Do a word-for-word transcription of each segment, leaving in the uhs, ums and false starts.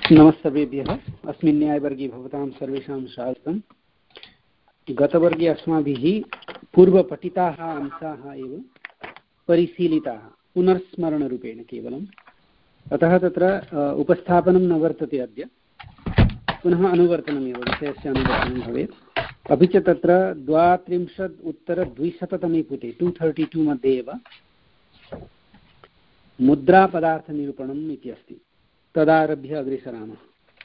नमस्तेभ्यः। अस्मिन् न्यायवर्गे भवतां सर्वेषां स्वागतम्। गतवर्गे अस्माभिः पूर्वपठिताः अंशाः एव परिशीलिताः पुनर्स्मरणरूपेण केवलम्। अतः तत्र उपस्थापनं न वर्तते अद्य, पुनः अनुवर्तनमेव, विषयस्य अनुवर्तनं भवेत्। अपि च तत्र द्वात्रिंशत् उत्तरद्विशततमे पुटे टु थर्टि टु मध्ये एव मुद्रापदार्थनिरूपणम् इति अस्ति। तदारभ्य अग्रे सरामः।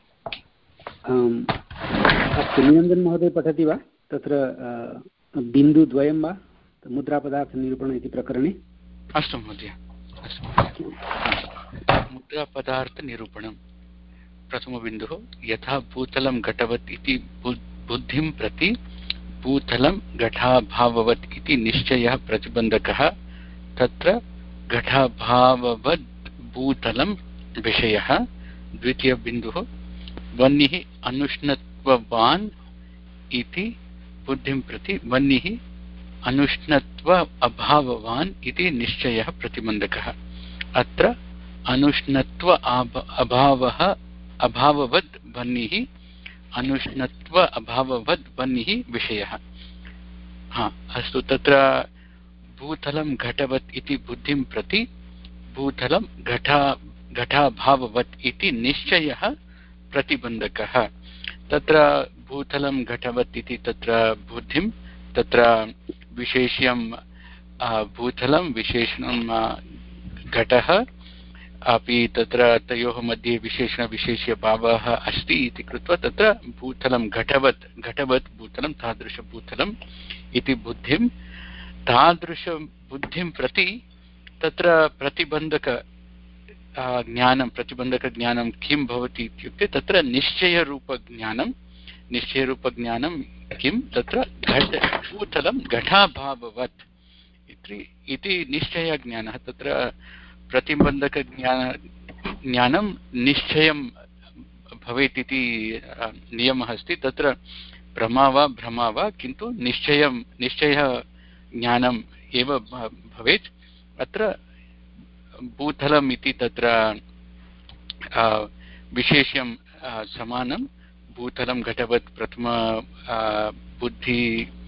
अस्तु, निरञ्जन महोदय पठति वा तत्र बिन्दुद्वयं वा मुद्रापदार्थनिरूपण इति प्रकरणे? अस्तु महोदय, अस्तु। मुद्रापदार्थनिरूपणं प्रथमबिन्दुः, यथा भूतलं घटवत् इति बुद्धिं प्रति भूतलं घटाभाववत् इति निश्चयः प्रतिबन्धकः, तत्र घटाभाववद् भूतलं विषयः। द्वितीयबिन्दुः, वह्निः अनुष्णत्ववान् इति बुद्धिं प्रति वह्निः अनुष्णत्व अभाववान् इति निश्चयः प्रतिबन्धकः, अत्र अनुष्णत्व अभावः अभाववद् वह्निः अनुष्णत्व अभाववद् वह्निः विषयः। हा अस्तु, तत्र भूतलं घटवत् इति बुद्धिं प्रति भूतलं घटा घटाभाववत् इति निश्चयः प्रतिबन्धकः, तत्र भूतलं घटवत् इति तत्र बुद्धिं, तत्र विशेष्यं भूतलं विशेषणं घटः, अपि तत्र तयोः मध्ये विशेषणविशेष्यभावः अस्ति इति कृत्वा तत्र भूतलं घटवत् घटवत् भूतलं तादृशभूतलम् इति बुद्धिं, तादृशबुद्धिं प्रति तत्र प्रतिबन्धक ज्ञानं प्रतिबन्धकज्ञानं किं भवति इत्युक्ते तत्र निश्चयरूपज्ञानं निश्चयरूपज्ञानं किं, तत्र घट भूतलं घटाभाववत् इति निश्चयज्ञानः। तत्र प्रतिबन्धकज्ञान ज्ञानं निश्चयं भवेत् इति नियमः अस्ति। तत्र भ्रमा वा भ्रमा वा, किन्तु निश्चयं निश्चयः ज्ञानम् एव भवेत्। अत्र भूतलम् इति तत्र विशेष्यं समानं, भूतलं घटवत् प्रथम बुद्धि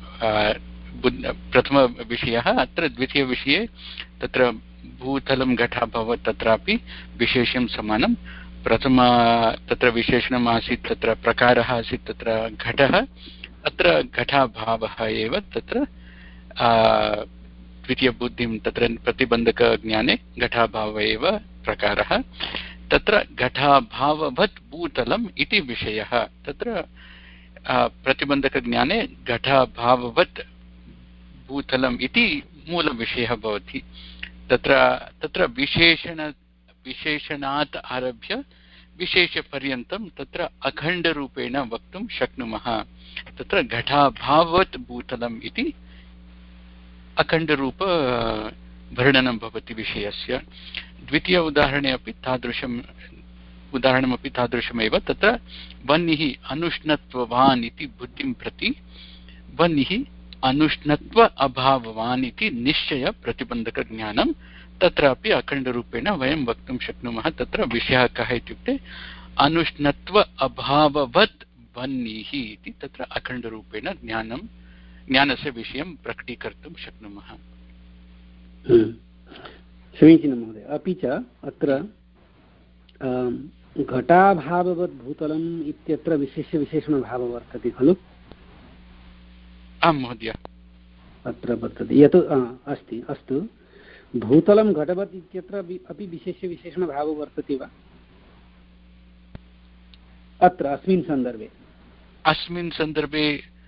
प्रथमविषयः, अत्र द्वितीयविषये तत्र भूतलं घटाभावत्, तत्रापि विशेष्यं समानं। प्रथम तत्र विशेषणम् आसीत्, तत्र प्रकारः आसीत् तत्र घटः, अत्र घटाभावः एव तत्र द्वितीयबुद्धिं तत्र प्रतिबन्धकज्ञाने घटाभाव एव प्रकारः, तत्र घटाभाववत् भूतलम् इति विषयः। तत्र प्रतिबन्धकज्ञाने घटाभाववत् भूतलम् इति मूलविषयः भवति। तत्र तत्र विशेषण विशेषणात् आरभ्य विशेषपर्यन्तं तत्र अखण्डरूपेण वक्तुं शक्नुमः। तत्र घटाभाववत् भूतलम् इति अखण्डरूप वर्णनं भवति विषयस्य। द्वितीय उदाहरणे अपि तादृशम् उदाहरणमपि तादृशमेव। तत्र वह्निः अनुष्णत्ववान् इति बुद्धिं प्रति वह्निः अनुष्णत्व अभाववान् इति निश्चय प्रतिबन्धकज्ञानं, तत्रापि अखण्डरूपेण वयं वक्तुं शक्नुमः। तत्र विषयः कः इत्युक्ते अनुष्णत्व अभाववत् वह्निः इति तत्र अखण्डरूपेण ज्ञानं ज्ञानस्य विषयं प्रकटीकर्तुं शक्नुमः। समीचीनं महोदय। अपि च अत्र घटाभाववत् भूतलम् इत्यत्र विशेष्य विशेषणभावः वर्तते खलु? आं महोदय, अत्र वर्तते यत् अस्ति। अस्तु, भूतलं घटवत् इत्यत्र अपि विशेष्य विशेषणभावः वर्तते वा अत्र अस्मिन् सन्दर्भे? अस्मिन् सन्दर्भे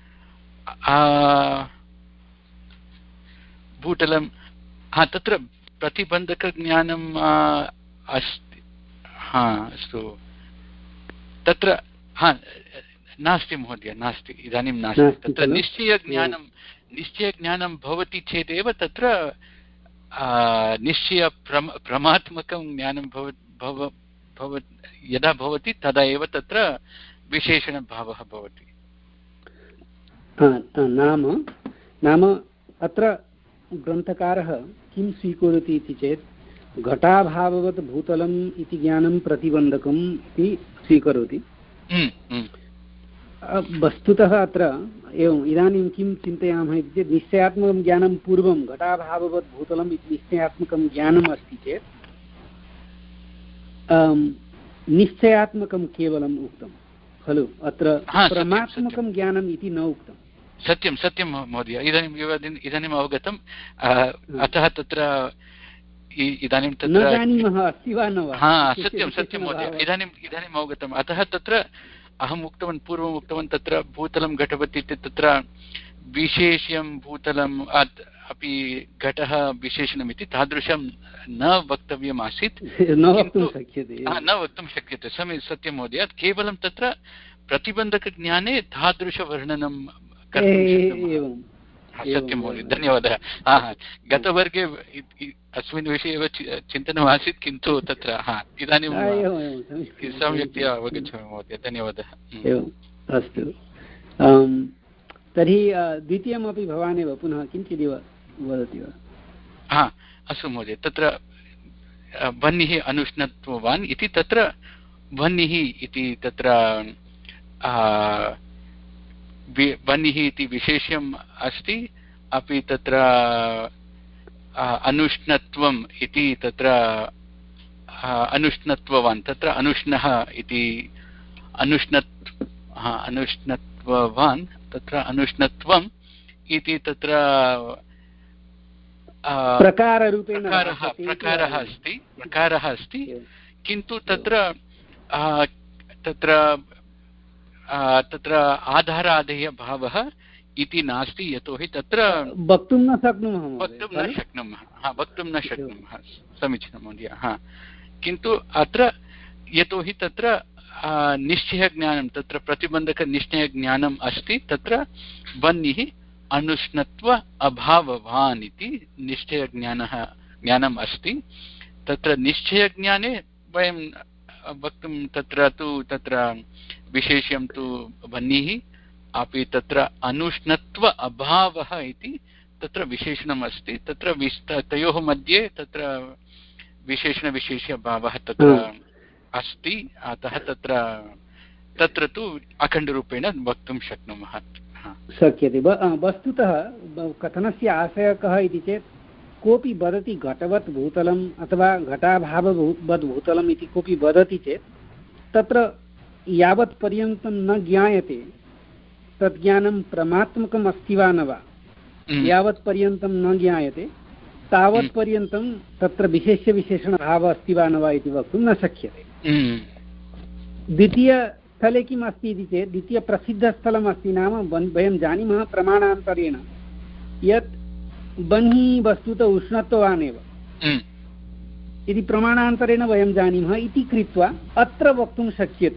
भूतलं, हा तत्र प्रतिबन्धकज्ञानम् अस्ति। हा अस्तु, तत्र हा नास्ति महोदय, नास्ति, इदानीं नास्ति। तत्र निश्चयज्ञानं निश्चयज्ञानं भवति चेदेव तत्र निश्चय प्रम प्रमात्मकं ज्ञानं भव भव यदा भवति तदा एव तत्र विशेषणभावः भवति। नाम नाम अत्र ग्रन्थकारः किं स्वीकरोति इति चेत् घटाभाववत् भूतलम् इति ज्ञानं प्रतिबन्धकम् इति स्वीकरोति। वस्तुतः अत्र एवम् इदानीं किं चिन्तयामः इति चेत् निश्चयात्मकं ज्ञानं पूर्वं घटाभाववत् भूतलम् इति निश्चयात्मकं ज्ञानम् अस्ति चेत् निश्चयात्मकं केवलम् उक्तं खलु, अत्र परमात्मकं ज्ञानम् इति न उक्तं। सत्यं सत्यं महोदय, इदानीम् इदानीम् अवगतम्। अतः तत्र इदानीं तत्र न जानीमः अस्ति वा न वा। हा सत्यं सत्यं महोदय, इदानीम् इदानीम् अवगतम्। अतः तत्र अहम् उक्तवान् पूर्वम् उक्तवान् तत्र भूतलं घटवत् इति तत्र विशेष्यं भूतलम् अपि घटः विशेषणमिति तादृशं न वक्तव्यम् आसीत्, न वक्तुं शक्यते न वक्तुं शक्यते समी सत्यं महोदय। केवलं तत्र प्रतिबन्धकज्ञाने तादृशवर्णनं कर्तुं सत्यं महोदय, धन्यवादः। हा हा गतवर्गे अस्मिन् विषये एव चिन्तनमासीत्, किन्तु तत्र हा इदानीं सम्यक्तया अवगच्छामि महोदय, धन्यवादः। अस्तु, तर्हि द्वितीयमपि भवानेव पुनः किञ्चिदिव वदति वा? हा अस्तु महोदय, तत्र वह्निः अनुष्णत्ववान् इति तत्र वह्निः इति तत्र वह्निः इति विशेष्यम् अस्ति, अपि तत्र अनुष्णत्वम् इति तत्र अनुष्णत्ववान् तत्र अनुष्णः इति अनुष्णत् अनुष्णत्ववान् तत्र अनुष्णत्वम् इति तत्र प्रकाररूपेण प्रकारः अस्ति प्रकारः अस्ति किन्तु तत्र तत्र तत्र आधारादेय भावः इति नास्ति, यतोहि तत्र वक्तुं न शक्नुमः वक्तुं न शक्नुमः हा वक्तुं न शक्नुमः समीचीनं महोदय। हा किन्तु अत्र यतोहि तत्र निश्चयज्ञानं तत्र प्रतिबन्धकनिश्चयज्ञानम् अस्ति, तत्र वह्निः अनुष्णत्व अभाववान् इति निश्चयज्ञानः ज्ञानम् अस्ति। तत्र निश्चयज्ञाने वयं वक्तुं तत्र तु तत्र विशेष्यं तु वह्निः, अपि तत्र अनुष्णत्व अभावः इति तत्र विशेषणम् अस्ति। तत्र विस्त तयोः मध्ये तत्र विशेषणविशेष्यभावः तत्र अस्ति, अतः तत्र तत्र तु अखण्डरूपेण वक्तुं शक्नुमः शक्यते। वस्तुतः कथनस्य आशयः कः इति चेत् कोऽपि वदति घटवत् भूतलम् अथवा घटाभाववद् भूतलम् इति कोऽपि वदति चेत् तत्र यावत् पर्यन्तं न ज्ञायते तद् ज्ञानं परमात्मकम् अस्ति वा न वा, यावत् पर्यन्तं न ज्ञायते तावत् पर्यन्तं तत्र विशेष्यविशेषणभावः अस्ति वा न वा इति वक्तुं न शक्यते। द्वितीयस्थले किम् अस्ति इति चेत् द्वितीयप्रसिद्धस्थलम् अस्ति, नाम वयं जानीमः प्रमाणान्तरेण यत् वह्निः वस्तुतः उष्णत्ववान् एव इति प्रमाणान्तरेण वयं जानीमः इति कृत्वा अत्र वक्तुं शक्यते,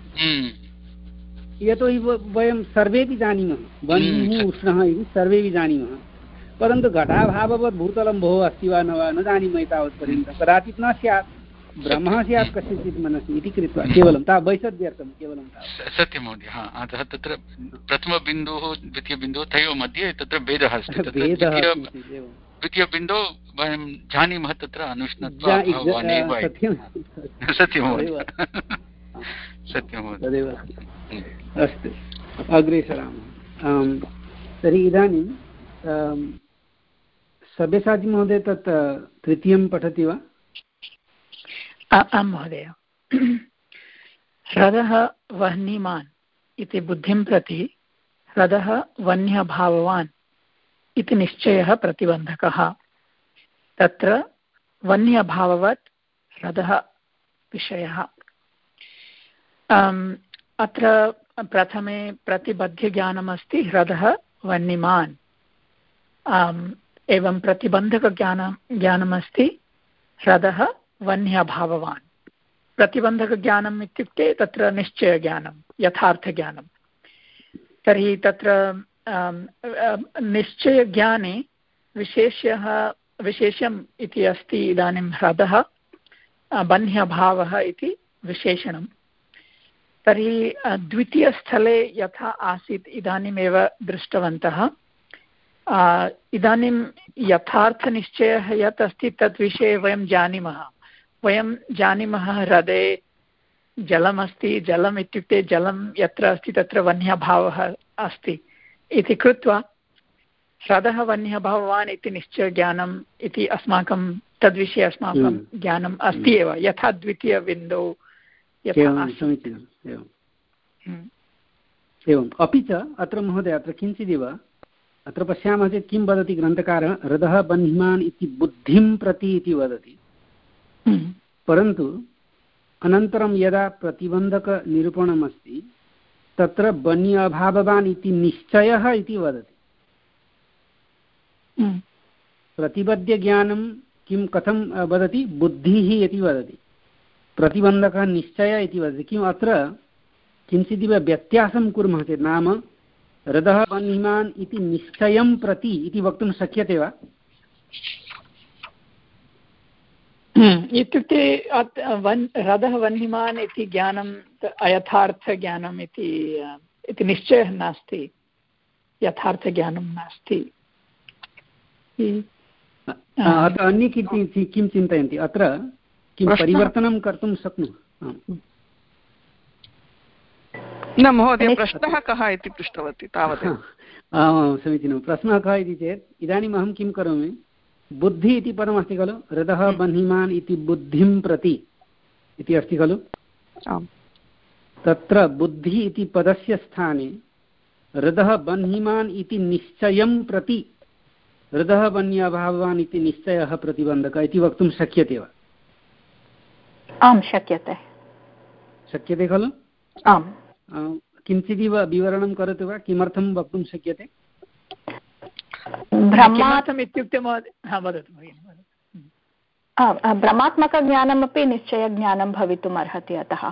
यतोहि वयं सर्वेपि जानीमः वह्निः उष्णः इति सर्वेपि जानीमः, परन्तु घटाभाववत् भूतलं भोः अस्ति वा न वा न जानीमः एतावत्पर्यन्तं, कदाचित् न स्यात्, ब्रह्मः स्यात् कस्यचित् मनसि इति कृत्वा केवलं ता वैशद्यर्थं केवलं सत्यं महोदय। हा अतः तत्र प्रथमबिन्दुः द्वितीयबिन्दुः तयोः मध्ये तत्र भेदः अस्ति। द्वितीयबिन्दौ वयं जानीमः तत्र अनुष्णत्वाभावानेव। सत्यं महोदय, सत्यं महोदय, तदेव। अस्तु, अग्रे सरामः। तर्हि इदानीं सब्यसाची महोदय तत् तृतीयं पठति वा? आं महोदय। ह्रदः वह्निमान् इति बुद्धिं प्रति ह्रदः वह्न्यभाववान् इति निश्चयः प्रतिबन्धकः। तत्र वह्न्यभाववत् ह्रदः विषयः। अत्र प्रथमे प्रतिबध्यज्ञानमस्ति ह्रदः वह्निमान्, एवं प्रतिबन्धकज्ञानं ज्ञानमस्ति ह्रदः वह्न्यभाववान्। प्रतिबन्धकज्ञानम् इत्युक्ते तत्र निश्चयज्ञानं, यथार्थज्ञानं। तर्हि तत्र निश्चयज्ञाने विशेष्यः विशेष्यम् इति अस्ति इदानीं ह्रदः, वह्न्यभावः इति विशेषणं। तर्हि द्वितीयस्थले यथा आसीत् इदानीमेव दृष्टवन्तः, इदानीं यथार्थनिश्चयः यत् अस्ति तद्विषये वयं जानीमः वयं जानीमः हृदे जलमस्ति जलम् इत्युक्ते जलं यत्र अस्ति तत्र वह्न्यभावः अस्ति इति कृत्वा ह्रदः वह्न्यभाववान् इति निश्चयज्ञानम् इति अस्माकं तद्विषये अस्माकं ज्ञानम् अस्ति एव यथा द्वितीयबिन्दौ समीचीनम् एवम् अपि च अत्र महोदय अत्र किञ्चिदिव अत्र पश्यामः चेत् किं वदति ग्रन्थकारः हृदः बह्निमान् इति बुद्धिं प्रति इति वदति परन्तु अनन्तरं यदा प्रतिबन्धकनिरूपणमस्ति तत्र बन्य अभाववान् इति निश्चयः इति वदति प्रतिबद्धज्ञानं किं कथं वदति बुद्धिः इति वदति प्रतिबन्धकः निश्चयः इति वदति किम् अत्र किञ्चिदिव व्यत्यासं कुर्मः चेत् नाम हृदः बह्निमान् इति निश्चयं प्रति इति वक्तुं शक्यते वा इत्युक्ते हृदः वह्निमान् इति ज्ञानम् अयथार्थज्ञानम् इति इति निश्चयः नास्ति यथार्थज्ञानं नास्ति अन्ये किं चिन्तयन्ति अत्र किं परिवर्तनं कर्तुं शक्नुमः न महोदय प्रश्नः कः इति पृष्टवती तावत् आमां समीचीनं प्रश्नः कः इति चेत् इदानीम् अहं किं करोमि बुद्धि इति पदमस्ति खलु हृदः बह्निमान् इति बुद्धिं प्रति इति अस्ति खलु तत्र बुद्धिः इति पदस्य स्थाने हृदः बह्निमान् इति निश्चयं प्रति हृदः बन्याभावान् इति निश्चयः प्रतिबन्धकः इति वक्तुं शक्यते वा आं शक्यते शक्यते खलु आम् किञ्चिदिव विवरणं करोतु वा किमर्थं वक्तुं शक्यते किमर्थम् इत्युक्ते वदतु भ्रमात्मकज्ञानमपि निश्चयज्ञानं भवितुम् अर्हति अतः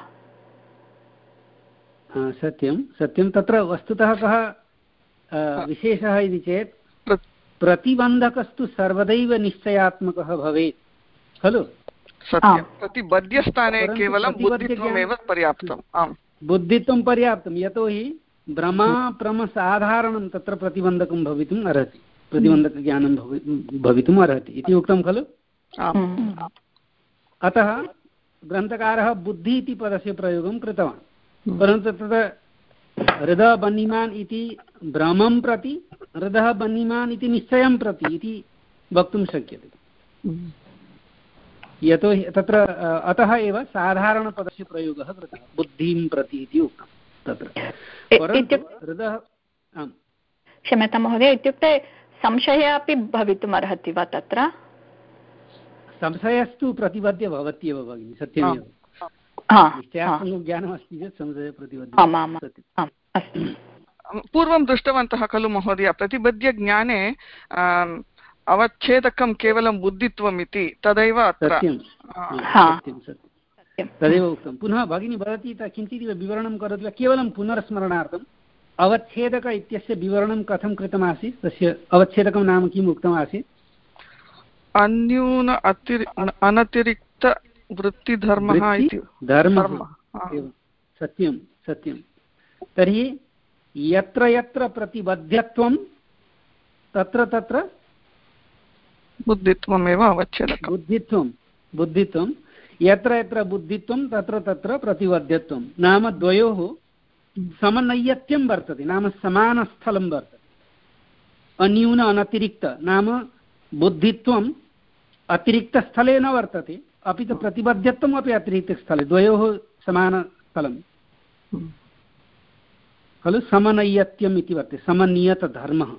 सत्यं सत्यं तत्र वस्तुतः कः विशेषः इति चेत् प्रतिबन्धकस्तु सर्वदैव निश्चयात्मकः भवेत् खलु सत्यं प्रतिबद्धस्थाने केवलं बुद्धित्वमेव पर्याप्तम् आम् बुद्धित्वं पर्याप्तं यतोहि भ्रमा प्रमसाधारणं तत्र प्रतिबन्धकं भवितुम् अर्हति प्रतिबन्धकज्ञानं भवितुम् अर्हति इति उक्तं खलु अतः ग्रन्थकारः बुद्धि इति पदस्य प्रयोगं कृतवान् परन्तु तत्र हृदः बह्निमान् इति भ्रमं प्रति हृदः बह्निमान् इति निश्चयं प्रति इति वक्तुं शक्यते यतोहि तत्र अतः एव साधारणपदस्य प्रयोगः कृतः बुद्धिं प्रति इति उक्तं तत्र परन्तु हृदः क्षम्यतां महोदय इत्युक्ते संशयः अपि भवितुम् अर्हति वा तत्र संशयस्तु प्रतिबद्ध्य भवत्येव भगिनि सत्यमेव निश्चयात्मकं ज्ञानमस्ति चेत् संशयः प्रतिबद्ध्यते पूर्वं दृष्टवन्तः खलु महोदय प्रतिबद्धज्ञाने अवच्छेदकं केवलं बुद्धित्वम् इति तदैव अत्र तदेव उक्तं पुनः भगिनी वदति किञ्चिदिव विवरणं करोति वा केवलं पुनर्स्मरणार्थम् अवच्छेदक इत्यस्य विवरणं कथं कृतमासीत् तस्य अवच्छेदकं नाम किम् उक्तमासीत् अन्यून अतिरि अनतिरिक्त वृत्तिधर्मः इति धर्मः सत्यं सत्यं तर्हि यत्र यत्र प्रतिबद्धत्वं तत्र तत्र बुद्धित्वमेव अवच्छेदकं बुद्धित्वं बुद्धित्वं यत्र यत्र बुद्धित्वं तत्र तत्र प्रतिबद्धत्वं नाम द्वयोः समनैयत्यं वर्तते नाम समानस्थलं वर्तते अन्यून अनतिरिक्त नाम बुद्धित्वम् अतिरिक्तस्थले न वर्तते अपि च प्रतिबद्धत्वम् अपि अतिरिक्तस्थले द्वयोः समानस्थलं खलु समनैयत्यम् इति वर्तते समनियतधर्मः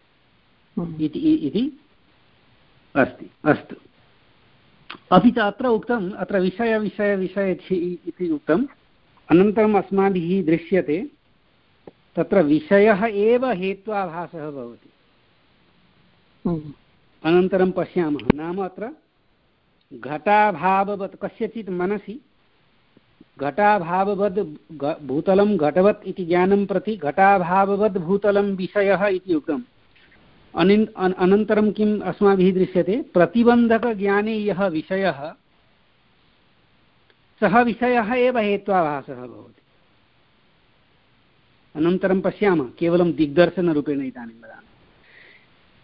इति अस्ति अस्तु अपि च अत्र उक्तम् अत्र विषय विषय विषय इति उक्तम् अनन्तरम् अस्माभिः दृश्यते तत्र विषयः एव हेत्वाभासः भवति अनन्तरं पश्यामः नाम अत्र घटाभाववत् कस्यचित् मनसि घटाभाववद् भूतलं घटवत् इति ज्ञानं प्रति घटाभाववद् भूतलं विषयः इति उक्तम् अनन्तरं किम् अस्माभिः दृश्यते प्रतिबन्धकज्ञाने यः विषयः सः विषयः एव हेत्वाभासः भवति अनन्तरं पश्यामः केवलं दिग्दर्शनरूपेण इदानीं वदामि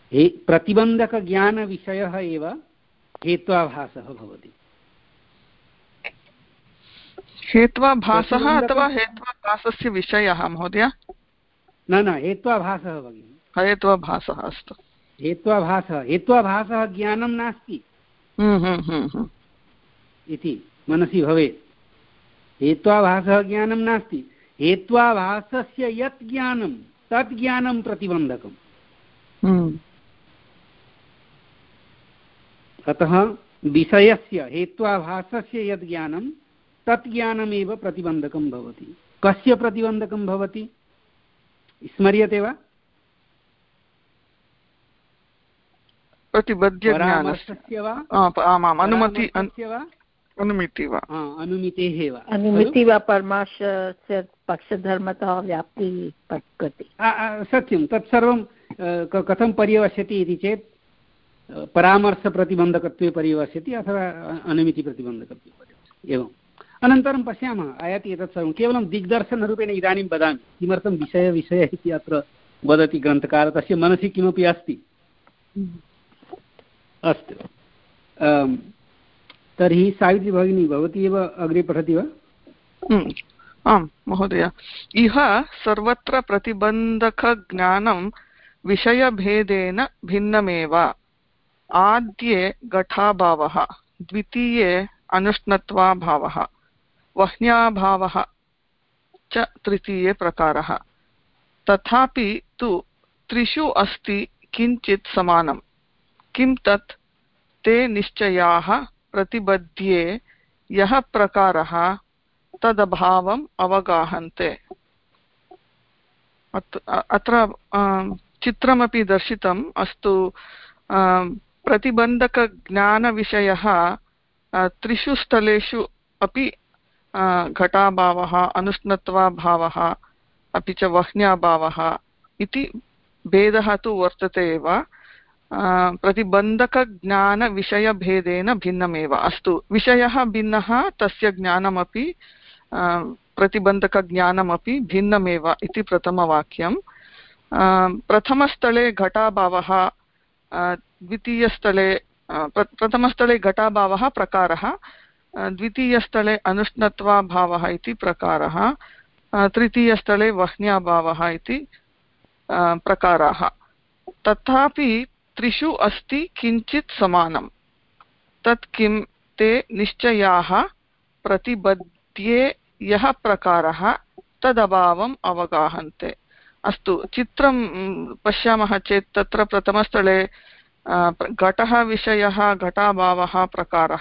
हे प्रतिबन्धकज्ञानविषयः एव हेत्वाभासः भवति। हेत्वाभासः अथवा हेत्वाभासस्य विषयः महोदय? न न हेत्वाभासः भगिनि, हेत्वाभासः। अस्तु, हेत्वाभासः हेत्वाभासः ज्ञानं नास्ति इति मनसि भवेत्। हेत्वाभासः ज्ञानं नास्ति, हेत्वाभासस्य यत् ज्ञानं तत् ज्ञानं प्रतिबन्धकम्। अतः विषयस्य हेत्वाभासस्य यद् ज्ञानं तत् ज्ञानमेव प्रतिबन्धकं भवति। कस्य प्रतिबन्धकं भवति स्मर्यते वा? प्रतिबद्ध्यज्ञानस्य वा? आमाम्, अनुमति वा अनुमिति वा अनुमितेः वा अनुमिति वा परमार्थस्य पक्षधर्मतः व्याप्ति प्रकृति। सत्यं, तत्सर्वं कथं पर्यवस्यति इति चेत् परामर्शप्रतिबन्धकत्वे पर्यवस्यति अथवा अनुमितिप्रतिबन्धकत्वे पर्यवस्यति। एवम् अनन्तरं पश्यामः आयाति एतत् सर्वं केवलं दिग्दर्शनरूपेण इदानीं वदामि किमर्थं विषय विषयः इति अत्र वदति ग्रन्थकारः, तस्य मनसि किमपि अस्ति। अस्तु, तर्हि सावित्री भगिनी भवती एव अग्रे पठति वा? आम् महोदय। इह सर्वत्र प्रतिबन्धकज्ञानं विषयभेदेन भिन्नमेव। आद्ये घटाभावः, द्वितीये अनुष्णत्वाभावः, वह्न्याभावः च तृतीये प्रकारः। तथापि तु त्रिषु अस्ति किञ्चित् समानं। किं तत्? ते निश्चयाः प्रतिबध्ये यः प्रकारः तदभावम् अवगाहन्ते। अत्र चित्रमपि दर्शितम् अस्तु। प्रतिबन्धकज्ञानविषयः त्रिषु स्थलेषु अपि घटाभावः, अनुष्णत्वाभावः, अपि च वह्न्याभावः इति भेदः तु वर्तते एव। प्रतिबन्धकज्ञानविषयभेदेन भिन्नमेव। अस्तु, विषयः भिन्नः, तस्य ज्ञानमपि प्रतिबन्धकज्ञानमपि भिन्नमेव इति प्रथमवाक्यं। प्रथमस्थले घटाभावः, द्वितीयस्थले प्रथमस्थले घटाभावः प्रकारः, द्वितीयस्थले अनुष्णत्वाभावः इति प्रकारः, तृतीयस्थले वह्न्याभावः इति प्रकाराः। तथापि त्रिषु अस्ति किञ्चित् समानं। तत् किं? ते निश्चयाः प्रतिबध्ये यः प्रकारः तदभावम् अवगाहन्ते। अस्तु, चित्रं पश्यामः चेत् तत्र प्रथमस्थले घटः विषयः, घटाभावः प्रकारः,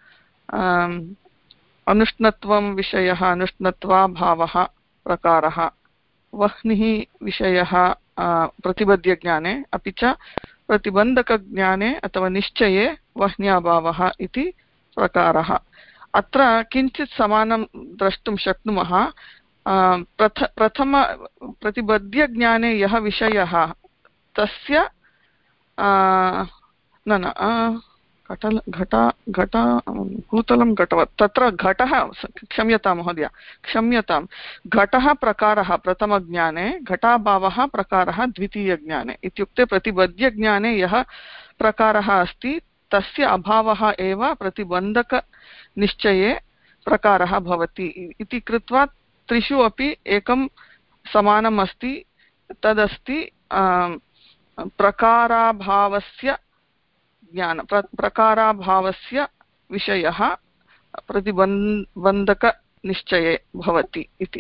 अनुष्णत्वं विषयः, अनुष्णत्वाभावः प्रकारः, वह्निः विषयः प्रतिबध्यज्ञाने, अपि च प्रतिबन्धकज्ञाने अथवा निश्चये वह्न्याभावः इति प्रकारः। अत्र किञ्चित् समानं द्रष्टुं शक्नुमः। प्रथ प्रथम प्रतिबध्यज्ञाने यः विषयः तस्य न न घटल घटा घटा भूतलं घटवत्, तत्र घटः, क्षम्यतां महोदय, क्षम्यतां, घटः प्रकारः प्रथमज्ञाने, घटाभावः प्रकारः द्वितीयज्ञाने। इत्युक्ते प्रतिबध्यज्ञाने यः प्रकारः अस्ति तस्य अभावः एव प्रतिबन्धकनिश्चये प्रकारः भवति इति कृत्वा त्रिषु अपि एकं समानम् अस्ति। तदस्ति प्रकाराभावस्य ज्ञान प्रकाराभावस्य विषयः प्रतिबन्धकनिश्चये भवति इति।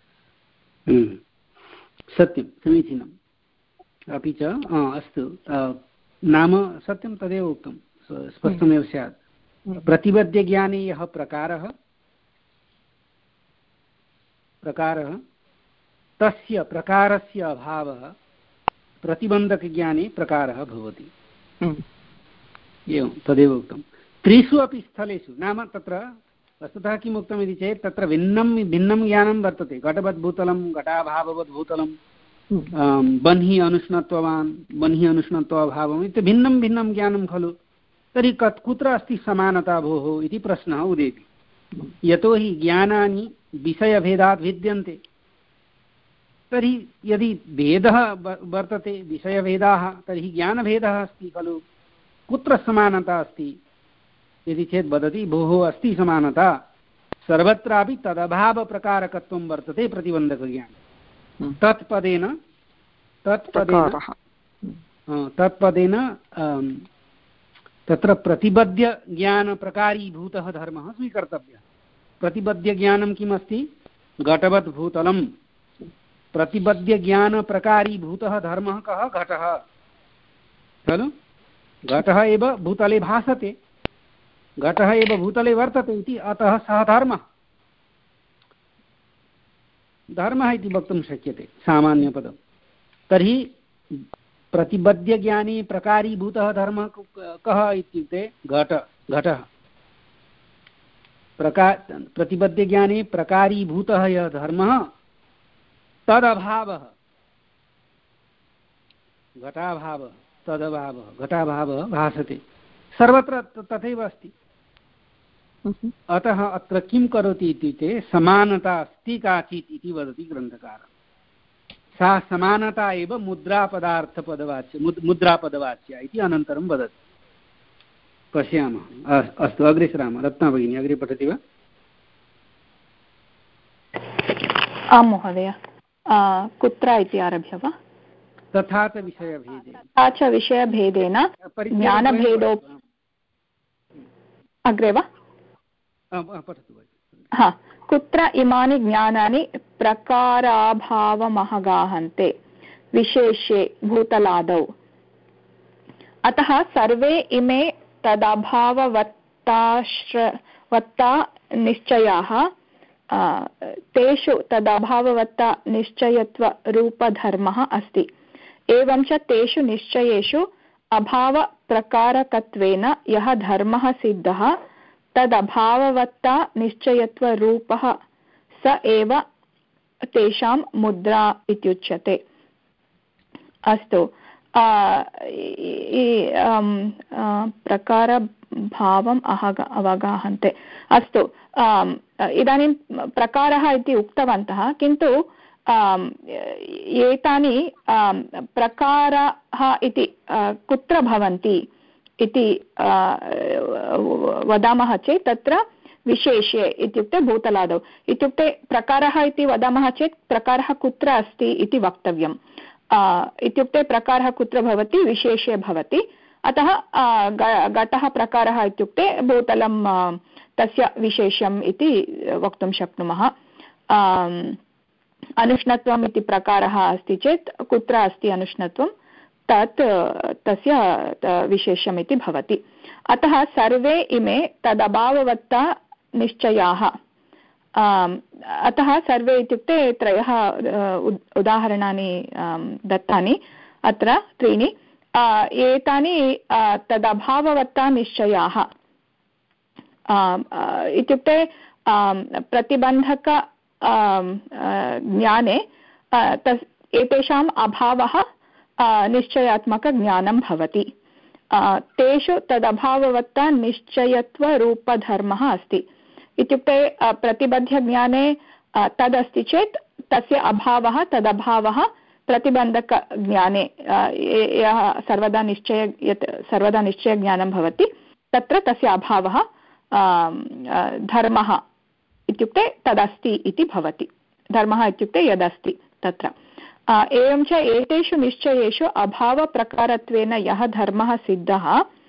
सत्यं, समीचीनम्। अपि च अस्तु, नाम सत्यं तदेव उक्तं, स्पष्टमेव स्यात्। प्रतिबद्धज्ञाने यः प्रकारः प्रकारः तस्य प्रकारस्य अभावः प्रतिबन्धकज्ञाने प्रकारः भवति। एवं तदेव उक्तं। त्रिषु अपि स्थलेषु, नाम तत्र वस्तुतः किम् उक्तम् इति चेत् तत्र भिन्नं भिन्नं ज्ञानं वर्तते। घटवद्भूतलं, घटाभाववद्भूतलं, बह्निः अनुष्णत्ववान्, बह्निः अनुष्णत्वाभावम् इति भिन्नं भिन्नं ज्ञानं खलु। तर्हि कत् कुत्र अस्ति समानता भोः इति प्रश्नः उदेति। यतोहि ज्ञानानि विषयभेदात् भिद्यन्ते। तर्हि यदि भेदः वर्तते विषयभेदाः तर्हि ज्ञानभेदः अस्ति खलु, कुत्र समानता अस्ति यदि चेत् वदति भोः अस्ति समानता, सर्वत्रापि तदभावप्रकारकत्वं वर्तते प्रतिबन्धकज्ञाने। तत्पदेन तत्पदेन तत्पदेन तत्र प्रतिबद्ध्यज्ञानप्रकारीभूतः धर्मः स्वीकर्तव्यः। प्रतिबद्ध्यज्ञानं किमस्ति? घटवत् भूतलं। प्रतिबद्ध्यज्ञानप्रकारीभूतः धर्मः कः? घटः खलु। घटः एव भूतले भासते, घटः एव भूतले वर्तते इति, अतः सः धर्मः धर्मः इति वक्तुं शक्यते सामान्यपदं। तर्हि प्रतिबद्ध्यज्ञानी प्रकारीभूतः धर्मः कः इत्युक्ते घट घटः प्रका प्रतिबद्ध्यज्ञानी प्रकारीभूतः यः धर्मः तदभावः घटाभावः तदभावः घटाभावः भासते, सर्वत्र तथैव अस्ति। अतः अत्र किं करोति इत्युक्ते समानता अस्ति काचित् इति वदति ग्रन्थकारः। सा समानता एव मुद्रापदार्थपदवाच्य मुद्रापदवाच्या इति अनन्तरं वदति। पश्यामः। अस्तु, अग्रे सरामः। रत्ना भगिनी अग्रे पठति वा? आं महोदय। कुत्र इति आरभ्य वा? तथा च विषयभेदेन तथा च विषयभेदेन ज्ञानभेदो अग्रे वा? पठतु। हा, कुत्र इमानि ज्ञानानि प्रकाराभावमहगाहन्ते विशेष्ये भूतलादौ। अतः सर्वे इमे तदभाववत्ताश्रवत्ता निश्चयाः तेषु तदभाववत्ता निश्चयत्वरूपधर्मः अस्ति। एवं च तेषु निश्चयेषु अभावप्रकारकत्वेन यः धर्मः सिद्धः तदभाववत्ता निश्चयत्वरूपः स एव तेषां मुद्रा इत्युच्यते। अस्तु, प्रकारभावम् अहग अवगाहन्ते। अस्तु, इदानीं प्रकारः इति उक्तवन्तः, किन्तु एतानि प्रकाराः इति कुत्र भवन्ति इति वदामः चेत् तत्र विशेष्ये इत्युक्ते भूतलादौ। इत्युक्ते प्रकारः इति वदामः चेत् प्रकारः कुत्र अस्ति इति वक्तव्यम्। इत्युक्ते प्रकारः कुत्र भवति? विशेष्ये भवति। अतः घटः प्रकारः इत्युक्ते भूतलं तस्य विशेष्यम् इति वक्तुं शक्नुमः। अनुष्णत्वम् इति प्रकारः अस्ति चेत् कुत्र अस्ति अनुष्णत्वं, तत् तस्य विशेष्यम् इति भवति। अतः सर्वे इमे तदभाववत्ता निश्चयाः। अतः सर्वे इत्युक्ते त्रयः उदाहरणानि दत्तानि अत्र, त्रीणि। एतानि तदभाववत्ता निश्चयाः इत्युक्ते प्रतिबन्धक ज्ञाने तस् एतेषाम् अभावः निश्चयात्मकज्ञानं भवति। तेषु तदभाववत्ता निश्चयत्वरूपधर्मः अस्ति। इत्युक्ते प्रतिबद्धज्ञाने तदस्ति चेत् तस्य अभावः तदभावः प्रतिबन्धकज्ञाने यः सर्वदा निश्चय यत् सर्वदा निश्चयज्ञानं भवति तत्र तस्य अभावः धर्मः इत्युक्ते तदस्ति इति भवति। धर्मः इत्युक्ते यदस्ति तत्र। एवं च एतेषु निश्चयेषु अभावप्रकारत्वेन यः धर्मः सिद्धः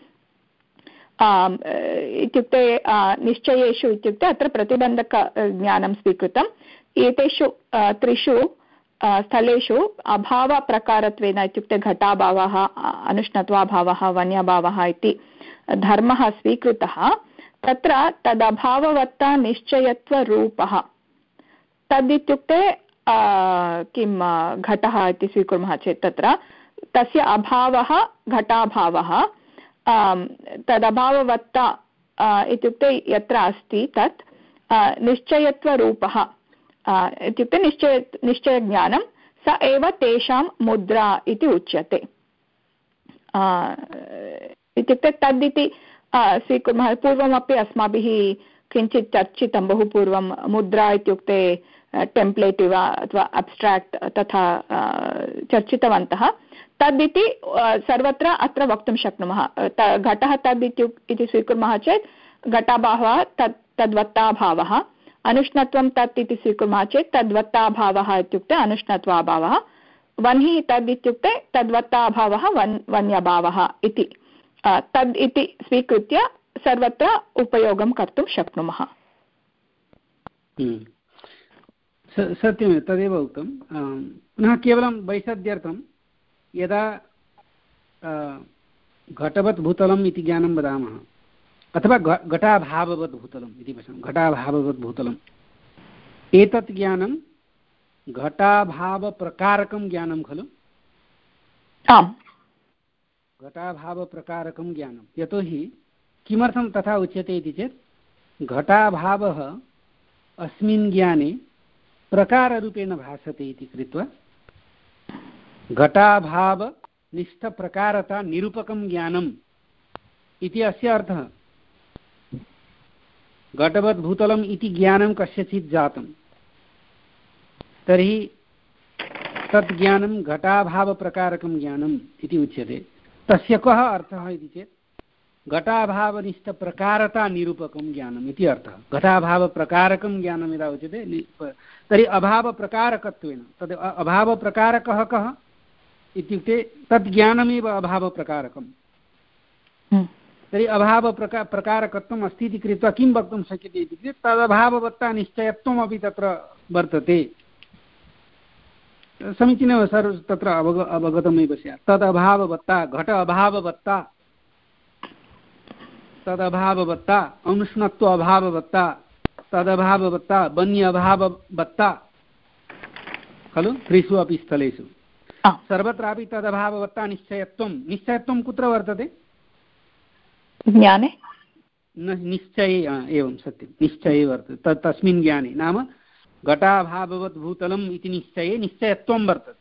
इत्युक्ते निश्चयेषु इत्युक्ते अत्र प्रतिबन्धकज्ञानं स्वीकृतम्। एतेषु त्रिषु स्थलेषु अभावप्रकारत्वेन इत्युक्ते घटाभावः, अनुष्णत्वाभावः, वन्यभावः इति धर्मः स्वीकृतः। तत्र तदभाववत्ता निश्चयत्वरूपः तदित्युक्ते किं घटः इति स्वीकुर्मः चेत् तत्र तस्य अभावः घटाभावः, तदभाववत्ता इत्युक्ते यत्र अस्ति तत् निश्चयत्वरूपः इत्युक्ते निश्चय निश्चयज्ञानं स एव तेषां मुद्रा इति उच्यते। इत्युक्ते तदिति स्वीकुर्मः। पूर्वमपि अस्माभिः किञ्चित् चर्चितं बहु पूर्वं। मुद्रा इत्युक्ते टेम्प्लेट् वा अथवा अब्स्ट्राक्ट् तथा चर्चितवन्तः तदिति सर्वत्र अत्र वक्तुं शक्नुमः। घटः तद् इति स्वीकुर्मः चेत् घटाभावः तत् तद्वत्ताभावः, अनुष्णत्वं तत् इति स्वीकुर्मः चेत् तद्वत्ताभावः इत्युक्ते अनुष्णत्वाभावः, वह्निः तद् इत्युक्ते तद्वत्ताभावः वन् वन्यभावः इति तद् इति स्वीकृत्य सर्वत्र उपयोगं कर्तुं शक्नुमः। सत्यमेव, तदेव उक्तं। पुनः केवलं वैसद्यर्थं यदा घटवत् भूतलम् इति ज्ञानं वदामः अथवा घटाभाववत् भूतलम् इति पश्यामः, घटाभाववत् भूतलम्, एतत् ज्ञानं घटाभावप्रकारकं ज्ञानं खलु? आम्, घटाभावप्रकारकं ज्ञानं। यतोहि किमर्थं तथा उच्यते इति चेत् घटाभावः अस्मिन् ज्ञाने प्रकाररूपेण भासते इति कृत्वा घटाभावनिष्ठप्रकारता निरूपकं ज्ञानम् इति अस्य अर्थः। घटवत् भूतलम् इति ज्ञानं कस्यचित् जातं तर्हि तत् ज्ञानं घटाभावप्रकारकं ज्ञानम् इति उच्यते। तस्य कः अर्थः इति चेत् घटाभावनिष्ठप्रकारता निरूपकं ज्ञानम् इति अर्थः। घटाभावप्रकारकं ज्ञानं यदा उच्यते तर्हि अभावप्रकारकत्वेन तद् अभावप्रकारकः कः इत्युक्ते तद् ज्ञानमेव अभावप्रकारकं। तर्हि अभावप्रका प्रकारकत्वम् अस्ति इति कृत्वा किं वक्तुं शक्यते इति चेत् तदभाववत्ता निश्चयत्वमपि तत्र वर्तते। समीचीनमेव सर्व तत्र अवग अवगतमेव स्यात्। तदभाववत्ता, घट अभाववत्ता, तदभाववत्ता, अनुष्णत्व अभाववत्ता, तदभाववत्ता, वन्य अभाववत्ता खलु त्रिषु अपि स्थलेषु सर्वत्रापि तदभाववत्ता निश्चयत्वं। निश्चयत्वं कुत्र वर्तते? ज्ञाने। निश्चये, एवं सत्यं, निश्चये वर्तते तत् तस्मिन् ज्ञाने। नाम घटाभाववत् भूतलम् इति निश्चये निश्चयत्वं वर्तते।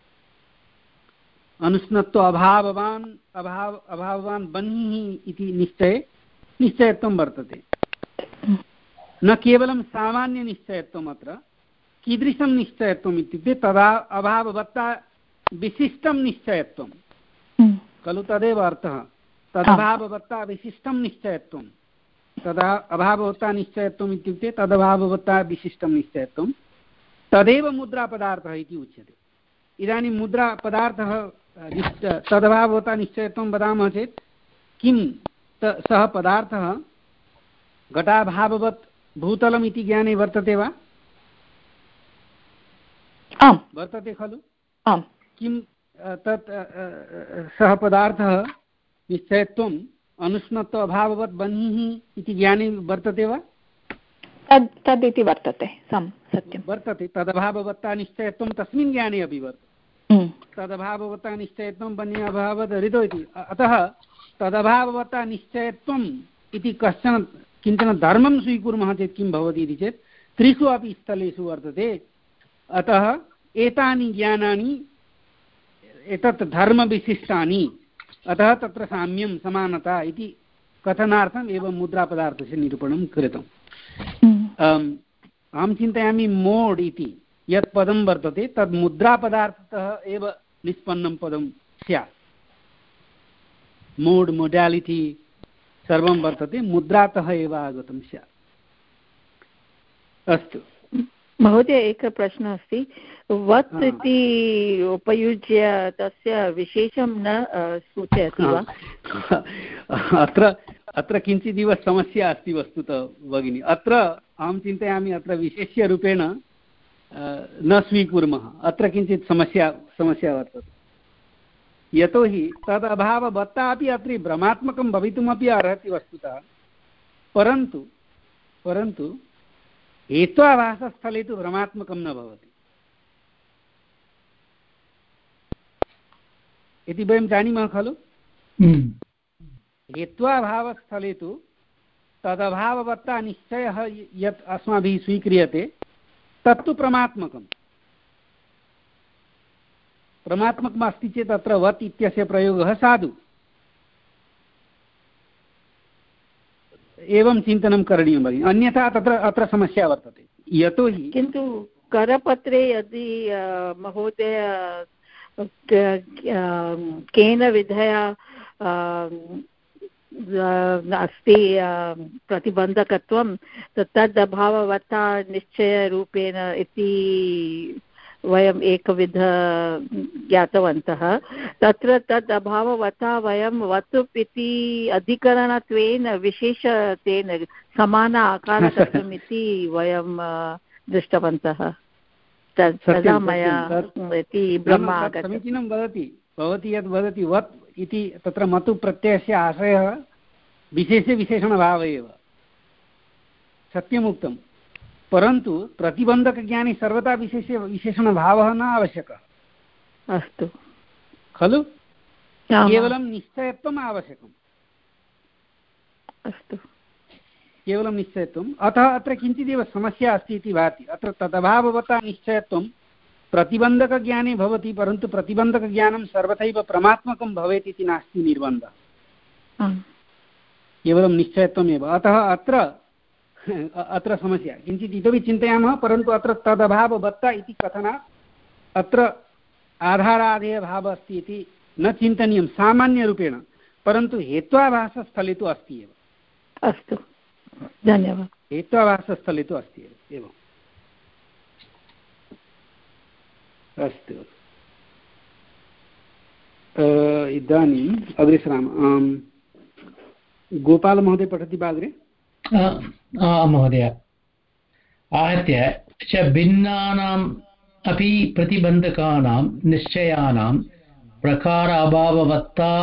अनुष्णत्व अभाववान् अभाव अभाववान् वह्निः इति निश्चये निश्चयत्वं वर्तते। न केवलं सामान्यनिश्चयत्वम्, अत्र कीदृशं निश्चयत्वम् इत्युक्ते तदा अभाववत्ता विशिष्टं निश्चयत्वं खलु, तदेव अर्थः। तदभाववत्ता विशिष्टं निश्चयत्वं, तदा अभाववत्ता निश्चयत्वम् इत्युक्ते तदभाववत्ता विशिष्टं निश्चयत्वं, तदेव मुद्रापदार्थः इति उच्यते। इदानीं मुद्रापदार्थः तदभाववत्ता निश्चयत्वं वदामः चेत् किं सः पदार्थः घटाभाववत् भूतलम् इति ज्ञाने वर्तते वा? आम्, वर्तते खलु। आम्, किं तत् सः पदार्थः निश्चयत्वम् अनुष्णत्व अभाववत् वह्निः इति ज्ञाने वर्तते वा? तद् तद् इति वर्तते, सत्यं वर्तते। तदभाववत्ता निश्चयत्वं तस्मिन् ज्ञाने अपि वर्तते। तदभाववत्ता निश्चयत्वं वन्य अभाववत् ऋतो इति। अतः तदभाववत्ता निश्चयत्वम् इति कश्चन किञ्चन धर्मं स्वीकुर्मः चेत् किं भवति इति चेत् त्रिषु अपि स्थलेषु वर्तते। अतः एतानि ज्ञानानि एतत् धर्मविशिष्टानि, अतः तत्र साम्यं समानता इति कथनार्थम् एवं मुद्रापदार्थस्य निरूपणं कृतम्। अहं चिन्तयामि मोड् इति यत् पदं वर्तते तद् मुद्रापदार्थतः एव निष्पन्नं पदं स्यात्। मोड्, मोडालिटी सर्वं वर्तते मुद्रातः एव आगतं स्यात्। अस्तु महोदय, एकः प्रश्नः अस्ति। वत् इति उपयुज्य तस्य विशेषं न सूचयति वा? अत्र अत्र किञ्चिदिव समस्या अस्ति वस्तुतः भगिनी। अत्र अहं चिन्तयामि अत्र विशेष्यरूपेण न स्वीकुर्मः। अत्र किञ्चित् समस्या समस्या वर्तते। यतोहि तद् अभाववत्ता अपि अत्र भ्रमात्मकं भवितुमपि अर्हति वस्तुतः, परन्तु परन्तु हेत्वाभासस्थले तु भ्रमात्मकं न भवति इति वयं जानीमः खलु। हेत्वाभावस्थले तु तदभाववत्ता निश्चयः यत् अस्माभिः स्वीक्रियते तत्तु प्रमात्मकम्। प्रमात्मकम् अस्ति चेत् अत्र वत् इत्यस्य प्रयोगः साधु। एवं चिन्तनं करणीयं भगिनि, अन्यथा तत्र अत्र समस्या वर्तते। यतोहि किन्तु करपत्रे यदि महोदय केन विधया अस्ति प्रतिबन्धकत्वं तद् अभाववता निश्चयरूपेण इति वयम् एकविध ज्ञातवन्तः। तत्र तद् अभाववता वयं वतुप् इति अधिकरणत्वेन विशेषतेन समान आकारतत्वम् इति वयं दृष्टवन्तः। तदा मया इति ब्रह्म आगतम्। समीचीनं वदति भवती यद् वदति वत् इति तत्र मतु प्रत्ययस्य आशयः विशेषविशेषणभावः एव सत्यमुक्तं, परन्तु प्रतिबन्धकज्ञाने सर्वदा विशेष विशेषणभावः न आवश्यकः। अस्तु खलु, केवलं निश्चयत्वम् आवश्यकम्। अस्तु, केवलं निश्चयत्वम्। अतः अत्र किञ्चिदेव समस्या अस्ति इति भाति। अत्र तदभाववता निश्चयत्वं प्रतिबन्धकज्ञाने भवति, परन्तु प्रतिबन्धकज्ञानं सर्वथैव प्रमात्मकं भवेत् इति नास्ति निर्बन्धः, केवलं निश्चयत्वमेव। अतः अत्र अत्र समस्या किञ्चित् इतोपि चिन्तयामः, परन्तु अत्र तदभाववत्ता इति कथनात् अत्र आधारादेयभावः अस्ति इति न चिन्तनीयं सामान्यरूपेण, परन्तु हेत्वाभासस्थले तु अस्ति एव। अस्तु, धन्यवादः। हेत्वाभासस्थले तु अस्ति एव। एवम्, अस्तु। इदानीम् अग्रे सरामः। गोपालमहोदय पठति वा अग्रे? महोदय, आहत्य च भिन्नानाम् अपि प्रतिबन्धकानां निश्चयानां प्रकार अभाववत्ता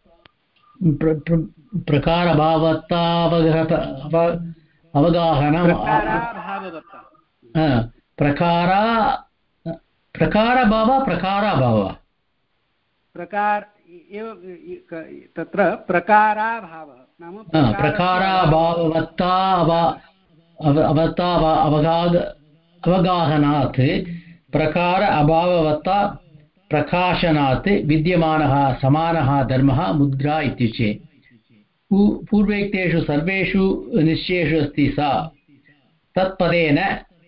प्रकार अभावत्तावगत अवगाहनम् प्रकार प्रकारभाव प्रकाराभाव प्रकार तत्र प्रकाराभावः नाम प्रकाराभाववत्ता अवत्ता अवगाग अवगाहनात् प्रकार अभाववत्ता प्रकाशनात् विद्यमानः समानः धर्मः मुद्रा इत्युच्यते। पूर्वोक्तेषु सर्वेषु निश्चयेषु अस्ति सा तत्पदेन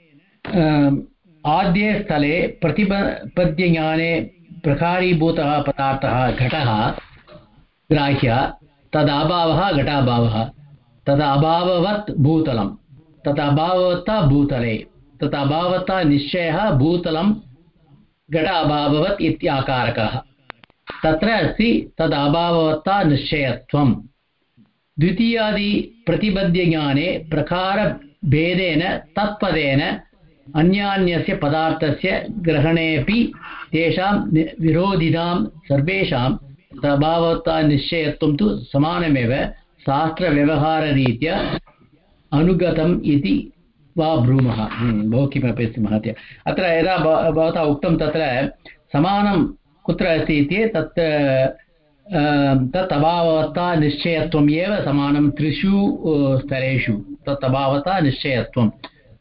आद्ये स्थले प्रतिपद्यज्ञाने प्रकारीभूतः पदार्थः घटः ग्राह्यः, तदभावः घटाभावः, तदभाववत् भूतलं, तदभाववत्ता भूतले, तदभाववत्ता निश्चयः भूतलं घटाभाववत् इत्याकारकः। तत्र अस्ति तदभाववत्ता निश्चयत्वं। द्वितीयादि प्रतिपद्यज्ञाने प्रकारभेदेन तत्पदेन अन्यान्यस्य पदार्थस्य ग्रहणेऽपि तेषां विरोधिनां सर्वेषां तदभाववत्ता निश्चयत्वं तु समानमेव शास्त्रव्यवहाररीत्या अनुगतम् इति वा ब्रूमः। बहु किमपि अस्ति महत्या। अत्र यदा भवता उक्तं तत्र समानं कुत्र अस्ति इति तत् तत् अभाववत्ता निश्चयत्वम् एव समानं त्रिषु स्तरेषु। तत् अभाववत्ता निश्चयत्वं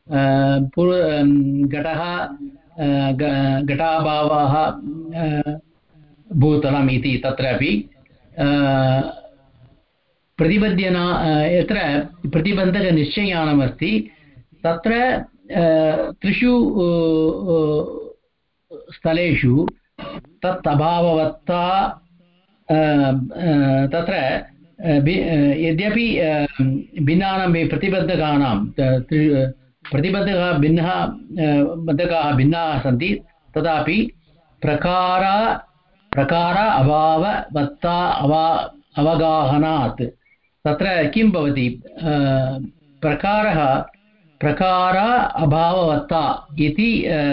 घटः घटाभावः भूतलम् इति तत्रापि प्रतिपद्यना यत्र प्रतिबन्धकनिश्चयानमस्ति तत्र त्रिषु स्थलेषु तत् अभाववत्ता तत्र यद्यपि भिन्नानां प्रतिबद्धकानां प्रतिबद्धकाः भिन्नः बद्धकाः भिन्नाः सन्ति, तथापि प्रकार प्रकार अभाववत्ता अवा अवगाहनात् तत्र किं भवति? प्रकारः प्रकार अभाववत्ता इति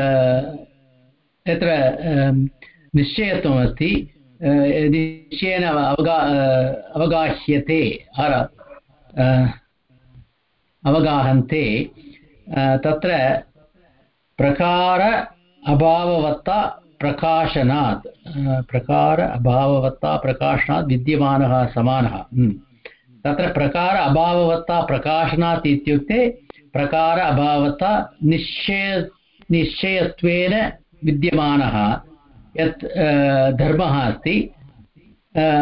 यत्र निश्चयत्वमस्ति, निश्चयेन अवगा अवगाह्यते अवगाहन्ते, तत्र प्रकार अभाववत्ता प्रकाशनात् प्रकार अभाववत्ता प्रकाशनात् विद्यमानः समानः। तत्र प्रकार अभाववत्ता प्रकाशनात् इत्युक्ते प्रकार अभाववत्ता निश्चय निश्चयत्वेन विद्यमानः यत् धर्मः अस्ति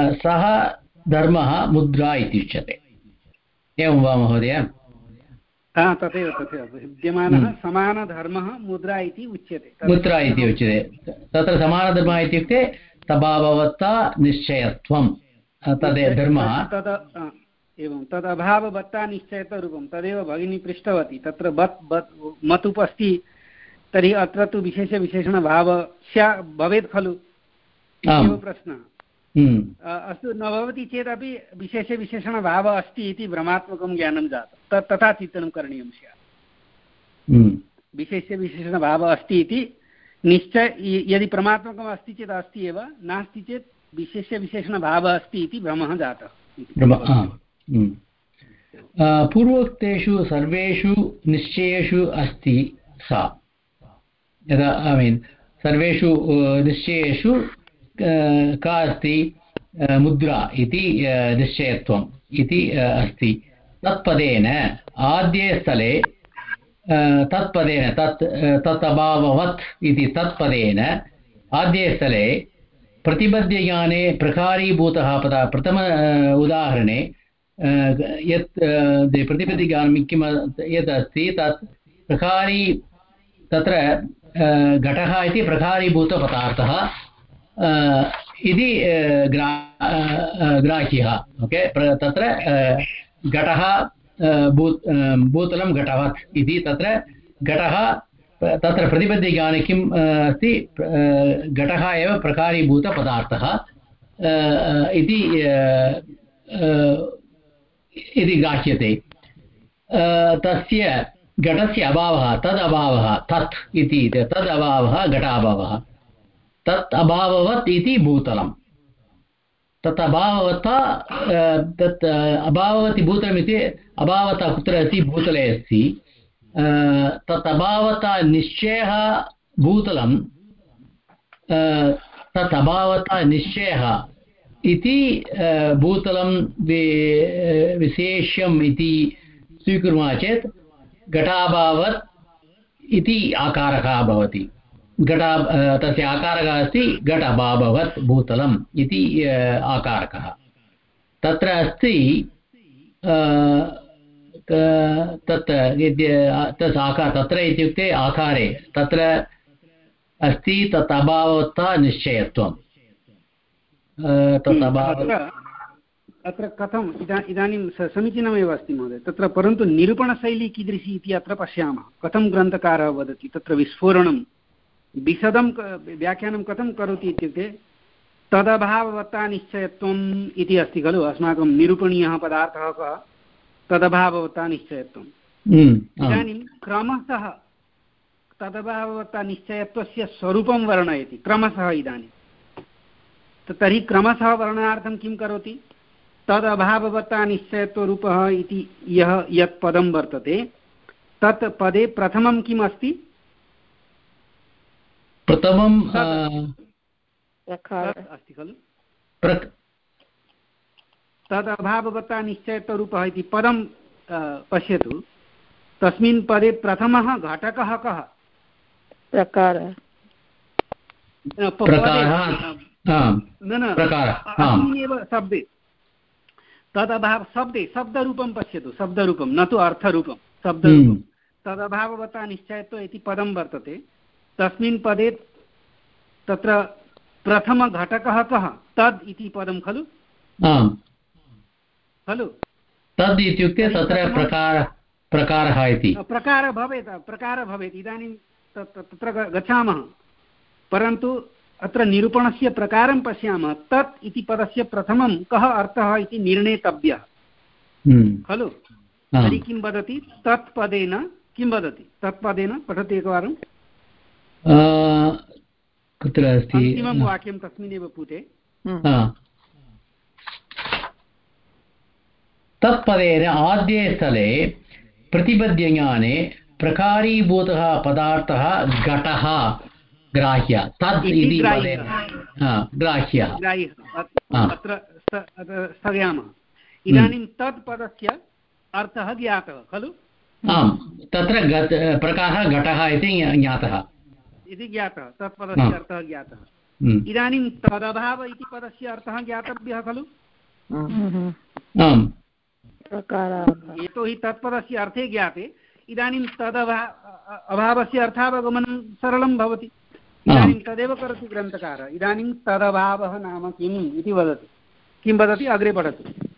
सः धर्मः मुद्रा इति उच्यते। एवं वा महोदय? हा तथैव तथैव विद्यमानः समानधर्मः मुद्रा इति उच्यते मुद्रा इति उच्यते तत्र समानधर्मः इत्युक्ते तभाववत्ता निश्चयत्वं तदेव धर्मः एवं तदभाववत्ता निश्चयतरूपं तदेव भगिनी पृष्टवती तत्र बत् बत् मतुप् अस्ति तर्हि अत्र तु विशेषविशेषणभावः स्या भवेत् खलु एव प्रश्नः अस्तु न भवति चेदपि विशेषविशेषणभावः अस्ति इति भ्रमात्मकं ज्ञानं जातं तत् तथा चिन्तनं करणीयं स्यात् विशेषविशेषणभावः अस्ति इति निश्चय यदि प्रमात्मकम् अस्ति चेत् अस्ति एव नास्ति चेत् विशेषविशेषणभावः अस्ति इति भ्रमः जातः पूर्वोक्तेषु सर्वेषु निश्चयेषु अस्ति सा यदा ऐ मीन् सर्वेषु निश्चयेषु का अस्ति मुद्रा इति निश्चयत्वम् इति अस्ति तत्पदेन आद्ये स्थले तत्पदेन तत् तत् अभाववत् इति तत्पदेन आद्ये स्थले प्रतिपद्यज्ञाने प्रकारीभूतः पदः प्रथम उदाहरणे यत् प्रतिपद्यज्ञानं किं यत् अस्ति तत् प्रकारी तत्र घटः इति प्रकारीभूतपदार्थः इति ग्रा ग्राह्यः ओके तत्र घटः भूत भूतलं घटवत् इति तत्र घटः तत्र प्रतिपद्यज्ञाने किम् अस्ति घटः एव प्रकारीभूतपदार्थः इति इति ग्राह्यते तस्य घटस्य अभावः तद् अभावः तत् इति तद् अभावः घटाभावः तत् अभाववत् इति भूतलं तत् अभाववता तत् अभाववति भूतलमिति अभावता कुत्र अस्ति भूतले अस्ति तत् अभावता निश्चयः भूतलं तत् अभावता निश्चयः इति भूतलं विशेष्यम् इति स्वीकुर्मः चेत् घटाभावत् इति आकारः भवति घटा तस्य आकारः अस्ति घटभाववत् भूतलम् इति आकारकः तत्र अस्ति तत् तत् आकार तत्र इत्युक्ते आकारे तत्र अस्ति तत् अभाववत्ता निश्चयत्वं तत् अभाव अत्र कथम् इदा इदानीं समीचीनमेव अस्ति महोदय तत्र परन्तु निरूपणशैली कीदृशी इति अत्र पश्यामः कथं ग्रन्थकारः वदति तत्र विस्फोरणं विशदं व्याख्यानं कथं करोति इत्युक्ते तदभाववत्ता निश्चयत्वम् इति अस्ति खलु अस्माकं निरूपणीयः पदार्थः कः तदभाववत्ता निश्चयत्वम् इदानीं क्रमशः तदभाववत्ता निश्चयत्वस्य स्वरूपं वर्णयति क्रमशः इदानीं तर्हि क्रमशः वर्णनार्थं किं करोति तदभाववत्ता निश्चयत्वरूपः इति यः यत् पदं वर्तते तत् पदे प्रथमं किम् अस्ति प्रथमं अस्ति खलु तदभाववत्ता निश्चयत्वरूपः इति पदं पश्यतु तस्मिन् पदे प्रथमः घटकः कः प्रकारः न न अस्मिन्नेव शब्दे तदभाव शब्दे शब्दरूपं पश्यतु शब्दरूपं न तु अर्थरूपं शब्दरूपं तदभाववत्ता निश्चयत्व इति पदं वर्तते तस्मिन् पदे तत्र प्रथमघटकः कः तद् इति पदं खलु खलु तद् इत्युक्ते तत्र प्रकार प्रकारः इति प्रकारः भवेत् प्रकारः भवेत् इदानीं तत्र गच्छामः परन्तु अत्र निरूपणस्य प्रकारं पश्यामः तत् इति पदस्य प्रथमं कः अर्थः इति निर्णेतव्यः खलु तर्हि किं वदति तत्पदेन किं वदति तत्पदेन पठति एकवारं कुत्र अस्ति अन्तिमं वाक्यं तस्मिन्नेव पुटे तत्पदेन आद्ये स्थले प्रतिपद्यज्ञाने प्रकारीभूतः पदार्थः घटः ग्राह्य तत् इति पदेन ग्राह्यः अत्र स्थगयामः इदानीं तत् पदस्य अर्थः ज्ञातः खलु आम् तत्र प्रकारः घटः इति ज्ञातः इति ज्ञातः तत्पदस्य अर्थः ज्ञातः इदानीं तदभाव इति पदस्य अर्थः ज्ञातव्यः खलु आम् यतोहि तत्पदस्य अर्थे ज्ञाते इदानीं तदभा अभावस्य अर्थावगमनं सरलं भवति। इदानीं तदेव करोति ग्रन्थकारः। इदानीं तदभावः नाम किम् इति वदति। किं वदति अग्रे पठतु।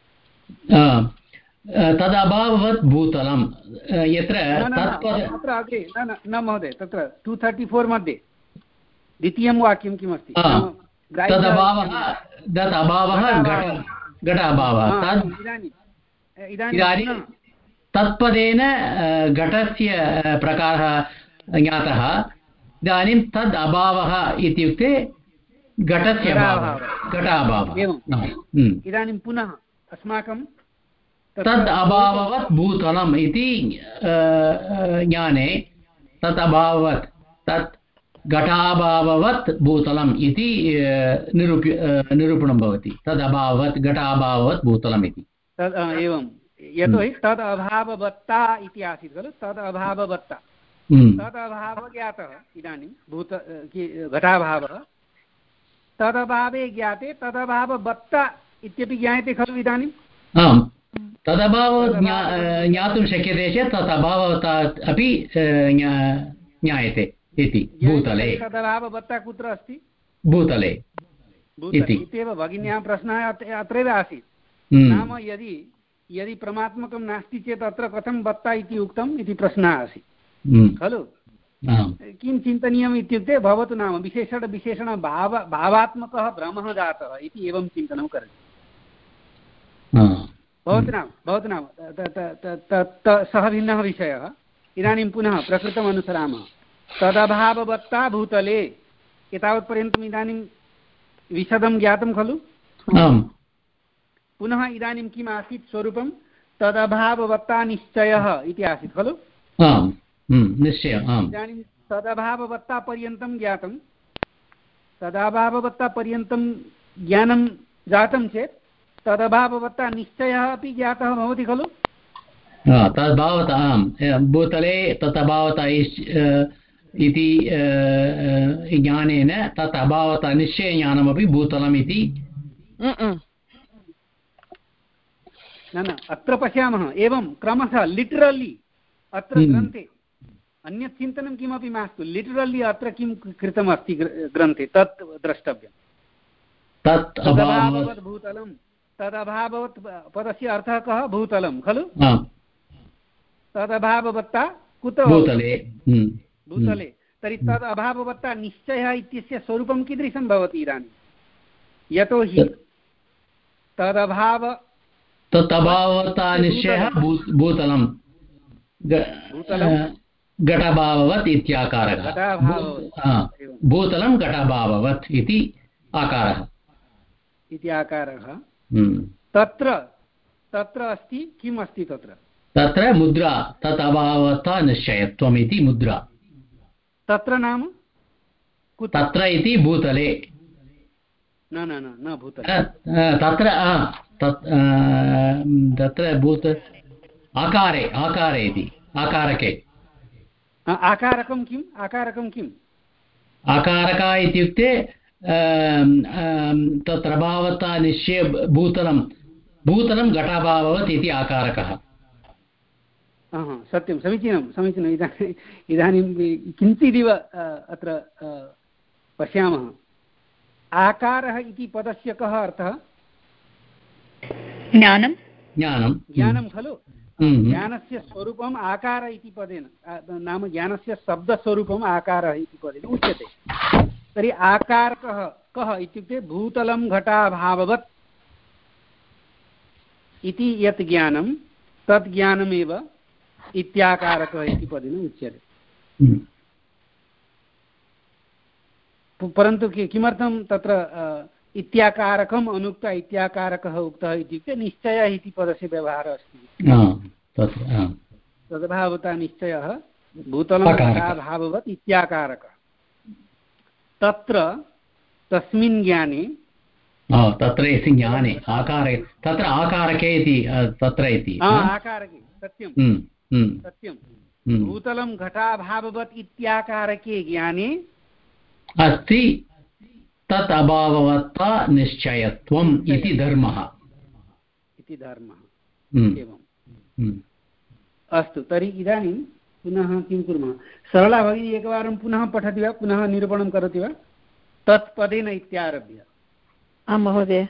तदभाववत् भूतलं यत्र तत्र अग्रे न न महोदय तत्र टु तर्टि फोर् मध्ये द्वितीयं वाक्यं किमस्ति? तदभावः तत् अभावः घट अभावः। इदानीं तत्पदेन घटस्य प्रकारः ज्ञातः। इदानीं तद् अभावः इत्युक्ते घटस्य घटाभावः। इदानीं पुनः अस्माकं तद् अभाववत् भूतलम् इति ज्ञाने तत् अभाववत् तत् घटाभाववत् भूतलम् इति निरूप्य निरूपणं भवति। तद् अभाववत् घटाभाववत् भूतलम् इति। तद् एवं यतोहि तद् अभाववत्ता इति आसीत् खलु। तद् अभाववत्ता तद् अभावः ज्ञातः। इदानीं भूत घटाभावः तदभावे ज्ञाते तदभाववत्ता इत्यपि ज्ञायते खलु। इदानीम् आम् तदभावः ज्ञातुं शक्यते चेत् तत् अभाववत्ता अपि ज्ञायते इति। भूतले तदभाववत्ता कुत्र अस्ति? भूतले इत्येव भगिन्याः प्रश्नः अत्रैव आसीत्। नाम यदि यदि परमात्मकं नास्ति चेत् अत्र कथं वत्ता इति उक्तम् इति प्रश्नः आसीत् खलु। किं चिन्तनीयम् इत्युक्ते भवतु नाम विशेषणविशेषणभाव भावात्मकः भ्रमः जातः इति एवं चिन्तनं करोति। भवतु नाम भवतु नाम सः भिन्नः विषयः। इदानीं पुनः प्रकृतम् अनुसरामः। तदभाववत्ता भूतले एतावत्पर्यन्तम् इदानीं विशदं ज्ञातं खलु। पुनः इदानीं किम् आसीत् स्वरूपं? तदभाववत्ता निश्चयः इति आसीत् खलु। इदानीं तदभाववत्तापर्यन्तं ज्ञातं। तदभाववत्तापर्यन्तं ज्ञानं जातं चेत् तदभाववत्ता निश्चयः अपि ज्ञातः भवति खलु। तद्भावता भूतले तत् अभावता इति ज्ञानेन तत् अभावता निश्चयज्ञानमपि भूतलम् इति। न न अत्र पश्यामः एवं क्रमशः लिटरलि अत्र ग्रन्थे अन्यत् चिन्तनं किमपि मास्तु। लिटरलि अत्र किं कृतमस्ति ग्रन्थे तत् द्रष्टव्यं। तदभाववत् भूतलं तदभाववत् पदस्य अर्थः कः? भूतलं खलु। तदभाववत्ता कुत्र? भूतले। भूतले। तर्हि तद् अभाववत्ता निश्चयः इत्यस्य स्वरूपं कीदृशं भवति इदानीं? यतोहि तदभाव तत् अभाववत्ता निश्चयः भूतलं घटाभाववत् इत्याकारः। भूतलं घटाभाववत् इति आकारः इति आकारः। तत्र तत्र अस्ति किम् अस्ति तत्र? तत्र मुद्रा तत् अभाववत्ता निश्चयत्वम् इति मुद्रा। तत्र नाम तत्र इति भूतले। न न न न भूतले तत्र तत्र भूत आकारे आकारे इति आकारके। आकारकं किम्? आकारकं किम्? आकारका इत्युक्ते तत्र अभावता निश्चय भूतलं भूतलं घटाभाववत् इति आकारकः। सत्यं समीचीनं समीचीनम्। इदानीम् इदानीं किञ्चिदिव अत्र पश्यामः। आकारः इति पदस्य कः अर्थः? ज्ञानं ज्ञानं ज्ञानं खलु। ज्ञानस्य स्वरूपम् आकार इति पदेन नाम ज्ञानस्य शब्दस्वरूपम् आकारः इति पदेन उच्यते। तर्हि आकारकः कः इत्युक्ते भूतलं घटाभाववत् इति यत् ज्ञानं तद् ज्ञानमेव इत्याकारकः इति पदेन उच्यते। परन्तु किमर्थं तत्र इत्याकारकम् अनुक्तः इत्याकारकः उक्तः इत्युक्ते निश्चयः इति पदस्य व्यवहारः अस्ति। तदभावता निश्चयः भूतलं घटाभाववत् इत्याकारकः। तत्र तस्मिन् ज्ञाने तत्र इति ज्ञाने आकारे तत्र आकारके इति तत्र इति आकारके सत्यं सत्यं भूतलं घटाभाववत् इत्याकारके ज्ञाने अस्ति तत् अभाववत्ता निश्चयत्वम् इति धर्मः इति धर्मः। एवम् अस्तु। तर्हि इदानीं पुनः किं कुर्मः? सरला भगिनी एकवारं पुनः पठति वा, पुनः निरूपणं करोति वा? तत्पदेन इत्यारभ्य। आं महोदय,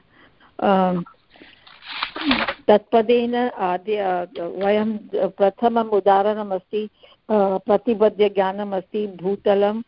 तत्पदेन आद्य वयं प्रथमम् उदाहरणमस्ति, प्रतिपद्यज्ञानम् अस्ति, भूतलं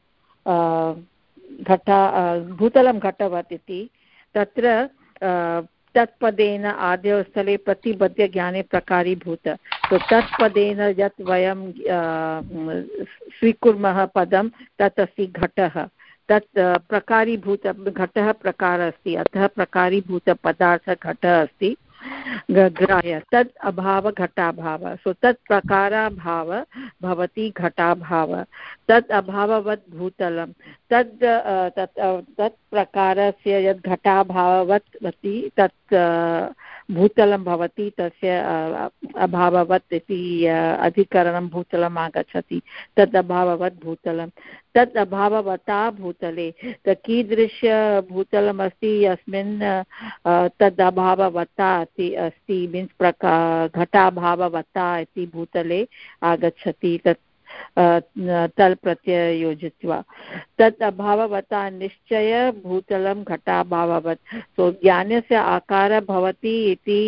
घटा भूतलं घटवत् इति। तत्र तत्पदेन आद्यस्थले प्रतिपद्यज्ञाने प्रकारीभूत, तो तत्पदेन यत् वयं स्वीकुर्मः पदं तत् अस्ति घटः। तत् प्रकारीभूत घटः प्रकारः अस्ति, अतः प्रकारीभूतपदार्थः घटः अस्ति ग्राह्य। तद् अभाव घटाभाव, सो तत् प्रकाराभाव भवति घटाभाव। तद् अभाववत् भूतलं, तद् तत् तत् प्रकारस्य यद् घटाभाववत् अस्ति तत् भूतलं भवति, तस्य अभाववत् इति अधिकरणं भूतलम् आगच्छति, तद् अभाववत् भूतलं। तद् अभाववता भूतले कीदृश भूतलमस्ति यस्मिन् तद् अभाववता अस्ति अस्ति मीन्स् प्रका घटाभाववता इति भूतले आगच्छति, तत् तल् प्रत्यय योजित्वा। तत् अभाववता निश्चय भूतलं घटाभाववत्, सो ज्ञानस्य आकारः भवति इति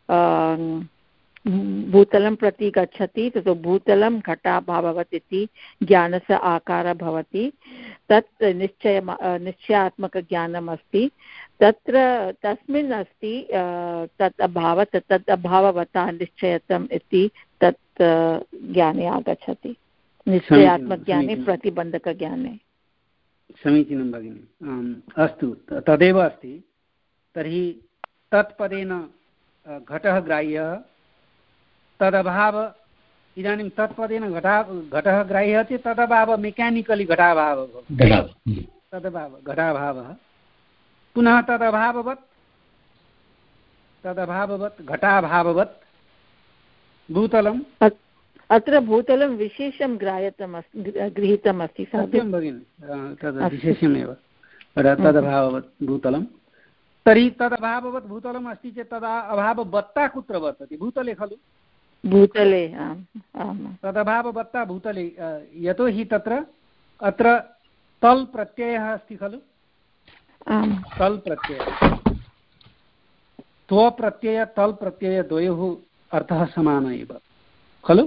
भूतलं प्रति गच्छति, तत् भूतलं घटाभाववत् इति ज्ञानस्य आकारः भवति। तत् निश्चय निश्चयात्मकज्ञानम् अस्ति, तत्र तस्मिन् अस्ति तत् अभाव, तत् अभाववता निश्चयतम् इति तत् ज्ञाने आगच्छति, निश्चयात्मकज्ञाने प्रतिबन्धकज्ञाने। समीचीनं भगिनि, अस्तु, तदेव अस्ति। तर्हि तत्पदेन घटः ग्राह्यः, तदभाव इदानीं तत्पदेन घटा घटः ग्राह्यः चेत् तदभावः मेकानिकलि घटाभावः भवति, तदभावः घटाभावः। पुनः तदभाववत् तदभाववत् घटाभाववत् भूतलं, अत्र भूतलं विशेषं ग्राह्यतमस्ति, गृहीतमस्ति। सत्यं भगिनि, तद् विशेषमेव तदभाववत् भूतलं। तर्हि तदभाववत् भूतलम् अस्ति चेत् तदा अभाववत्ता कुत्र वर्तते? भूतले खलु? भूतले। तदभाववत्ता भूतले, यतोहि तत्र अत्र तल् प्रत्ययः अस्ति खलु? तल् प्रत्ययः, त्व प्रत्यय तल् प्रत्यय द्वयोः अर्थः समानः एव खलु?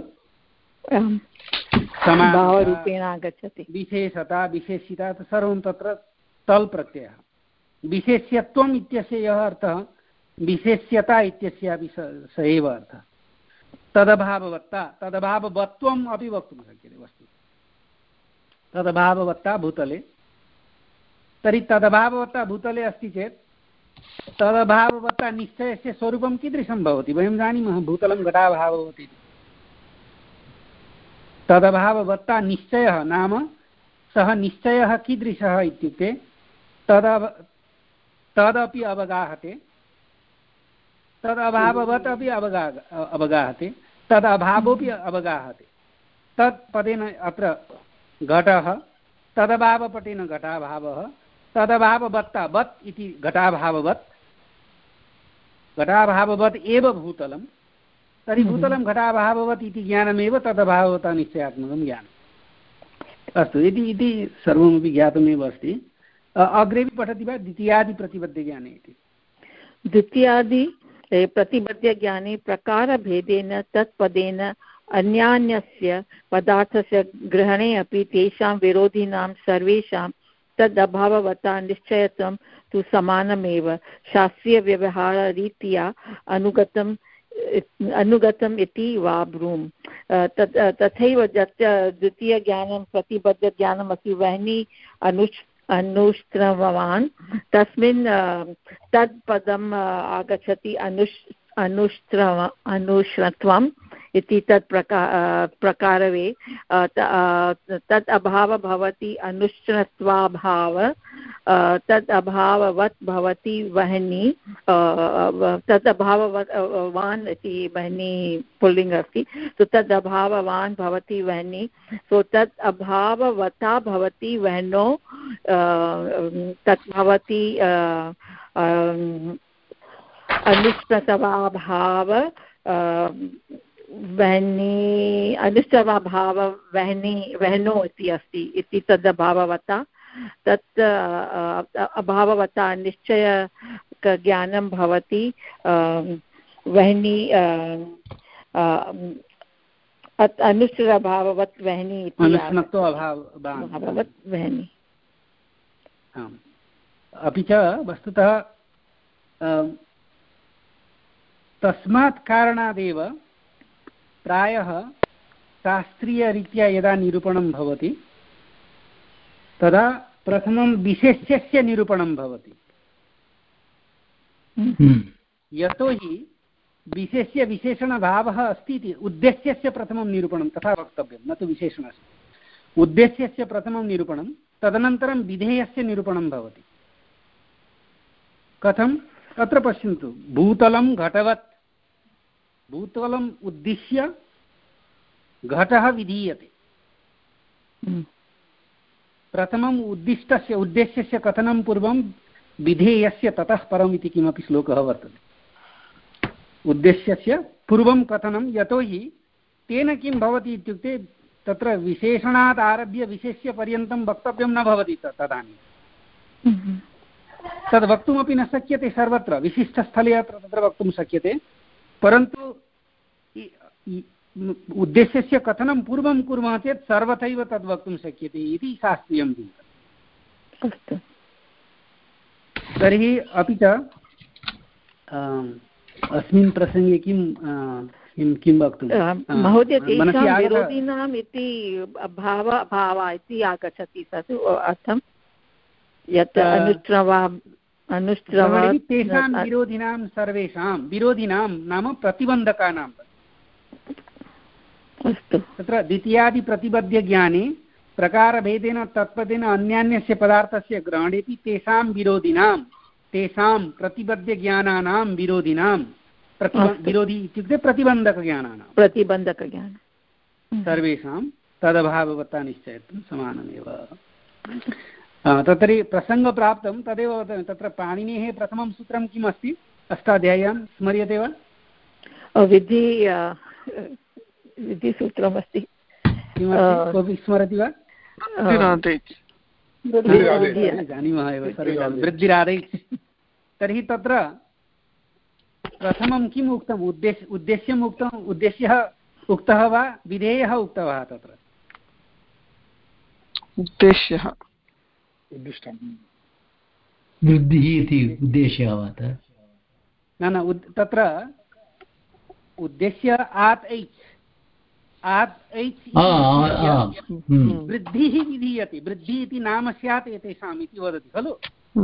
भावरूपेण आगच्छति। विशेषता विशेषिता सर्वं तत्र तल् प्रत्ययः। विशेष्यत्वम् इत्यस्य यः अर्थः विशेष्यता इत्यस्यापि स एव अर्थः। तदभाववत्ता, तदभाववत्वम् अपि वक्तुं शक्यते वस्तु, तदभाववत्ता भूतले। तर्हि तदभाववत्ता भूतले अस्ति चेत् तदभाववत्ता निश्चयस्य स्वरूपं कीदृशं भवति? वयं जानीमः भूतलं घटाभाववत् इति। तदभाववत्ता निश्चयः नाम सः निश्चयः कीदृशः इत्युक्ते तद तदपि अवगाहते, तदभाववत् अपि अवगा अवगाहते, तदभावोऽपि अवगाहते। तत्पदेन अत्र घटः, तदभावपटेन घटाभावः, तदभाववत्ता वत् इति घटाभाववत्, घटाभाववत् एव भूतलं। तर्हि भूतलं घटाभाववत् इति ज्ञानमेव तदभाववता निश्चयात्मकं ज्ञानम्। अस्तु, इति इति सर्वमपि ज्ञातमेव अस्ति। अग्रेपि पठति वा द्वितीयादिप्रतिपद्यज्ञाने इति? द्वितीयादि प्रतिपद्यज्ञाने प्रकारभेदेन तत्पदेन अन्यान्यस्य पदार्थस्य ग्रहणे अपि तेषां विरोधिनां सर्वेषां तद् अभाववता निश्चयत्वं तु समानमेव शास्त्रीयव्यवहाररीत्या अनुगतम् अनुगतम् इति वा ब्रूम्। तत् तथैव द्वितीयज्ञानं प्रतिपद्यज्ञानम् अस्ति, वह्नि अनुष् अनुष्त्रवान्, तस्मिन् तद् पदम् आगच्छति अनुष् अनुष्त्रव अनुश्रत्वम् इति तत् प्रका प्रकारवे तत् अभावः भवति अनुश्रत्वाभाव, तद् अभाववत् भवति वह्नि, तद् अभाववान् इति वह्नि पुल्लिङ्ग् अस्ति, सो तद् अभाववान् भवति वह्नि, सो तत् अभाववता भवति वह्नौ, तत् भवति अनुश्रतवाभाव वह्नि अनुष्ठवाभाव वह्नि वह्नो इति अस्ति इति तद् अभाववता तत् अभाववता निश्चय ज्ञानं भवति वह्नि अनुष्ठवाभाववत् वह्नि इति अभाववत् वह्नि। अपि च वस्तुतः तस्मात् कारणादेव प्रायः शास्त्रीयरीत्या यदा निरूपणं भवति तदा प्रथमं विशेष्यस्य निरूपणं भवति। यतोहि विशेष्य विशेषणभावः अस्ति इति उद्देश्यस्य प्रथमं निरूपणं तथा वक्तव्यं, न तु विशेषणस्य। उद्देश्यस्य प्रथमं निरूपणं, तदनन्तरं विधेयस्य निरूपणं भवति। कथम्? अत्र पश्यन्तु, भूतलं घटवत्, भूतलम् उद्दिश्य घटः विधीयते। प्रथमम् उद्दिष्टस्य उद्देश्यस्य कथनं पूर्वं, विधेयस्य ततः परम् इति किमपि श्लोकः वर्तते। उद्देश्यस्य पूर्वं कथनं, यतोहि तेन किं भवति इत्युक्ते तत्र विशेषणात् आरभ्य विशेष्यपर्यन्तं वक्तव्यं न भवति तदानीं। तद् वक्तुमपि न शक्यते सर्वत्र, विशिष्टस्थले अत्र तत्र वक्तुं शक्यते, परन्तु उद्देश्यस्य कथनं पूर्वं कुर्मः चेत् सर्वथैव तद् वक्तुं शक्यते इति शास्त्रीयं चिन्तनम्। अस्तु, तर्हि अपि च अस्मिन् प्रसङ्गे किं किं किं वक्तुं महोदय, तेषां विरोधिनाम् इति भाव भाव इति आगच्छति तत् अर्थं यत् अनुष्ट्रवा अनुष्ट्रवा तेषां विरोधिनां सर्वेषां विरोधिनां नाम प्रतिबन्धकानां। अस्तु, तत्र द्वितीयादिप्रतिपद्यज्ञाने प्रकारभेदेन तत्पदेन अन्यान्यस्य पदार्थस्य ग्रहणेपि तेषां विरोधिनां तेषां प्रतिबद्धज्ञानानां विरोधिनां विरोधि इत्युक्ते प्रतिबन्धकज्ञानानां प्रतिबन्धकज्ञानं सर्वेषां तदभाववता निश्चयत्वं समानमेव। तर्हि प्रसङ्गप्राप्तं तदेव वदामि। तत्र पाणिनेः प्रथमं सूत्रं किम् अस्ति अष्टाध्याय्यां, स्मर्यते वा? विधि विधिसूत्रमस्ति, किमस्ति, कोऽपि स्मरति वा? जानीमः एव सर्वे, वृद्धिरादैः। तर्हि तत्र प्रथमं किम् उक्तम्? उद्देश्य उद्देश्यम् उक्तम्, उद्देश्यः उक्तः वा विधेयः उक्तः? तत्र उद्देश्यः वृद्धिः इति उद्देश्यः वा? न न, तत्र उद्देश्य आत् ऐच् आत् ऐच् वृद्धिः विधीयते। वृद्धिः इति नाम स्यात् एतेषाम् इति वदति खलु।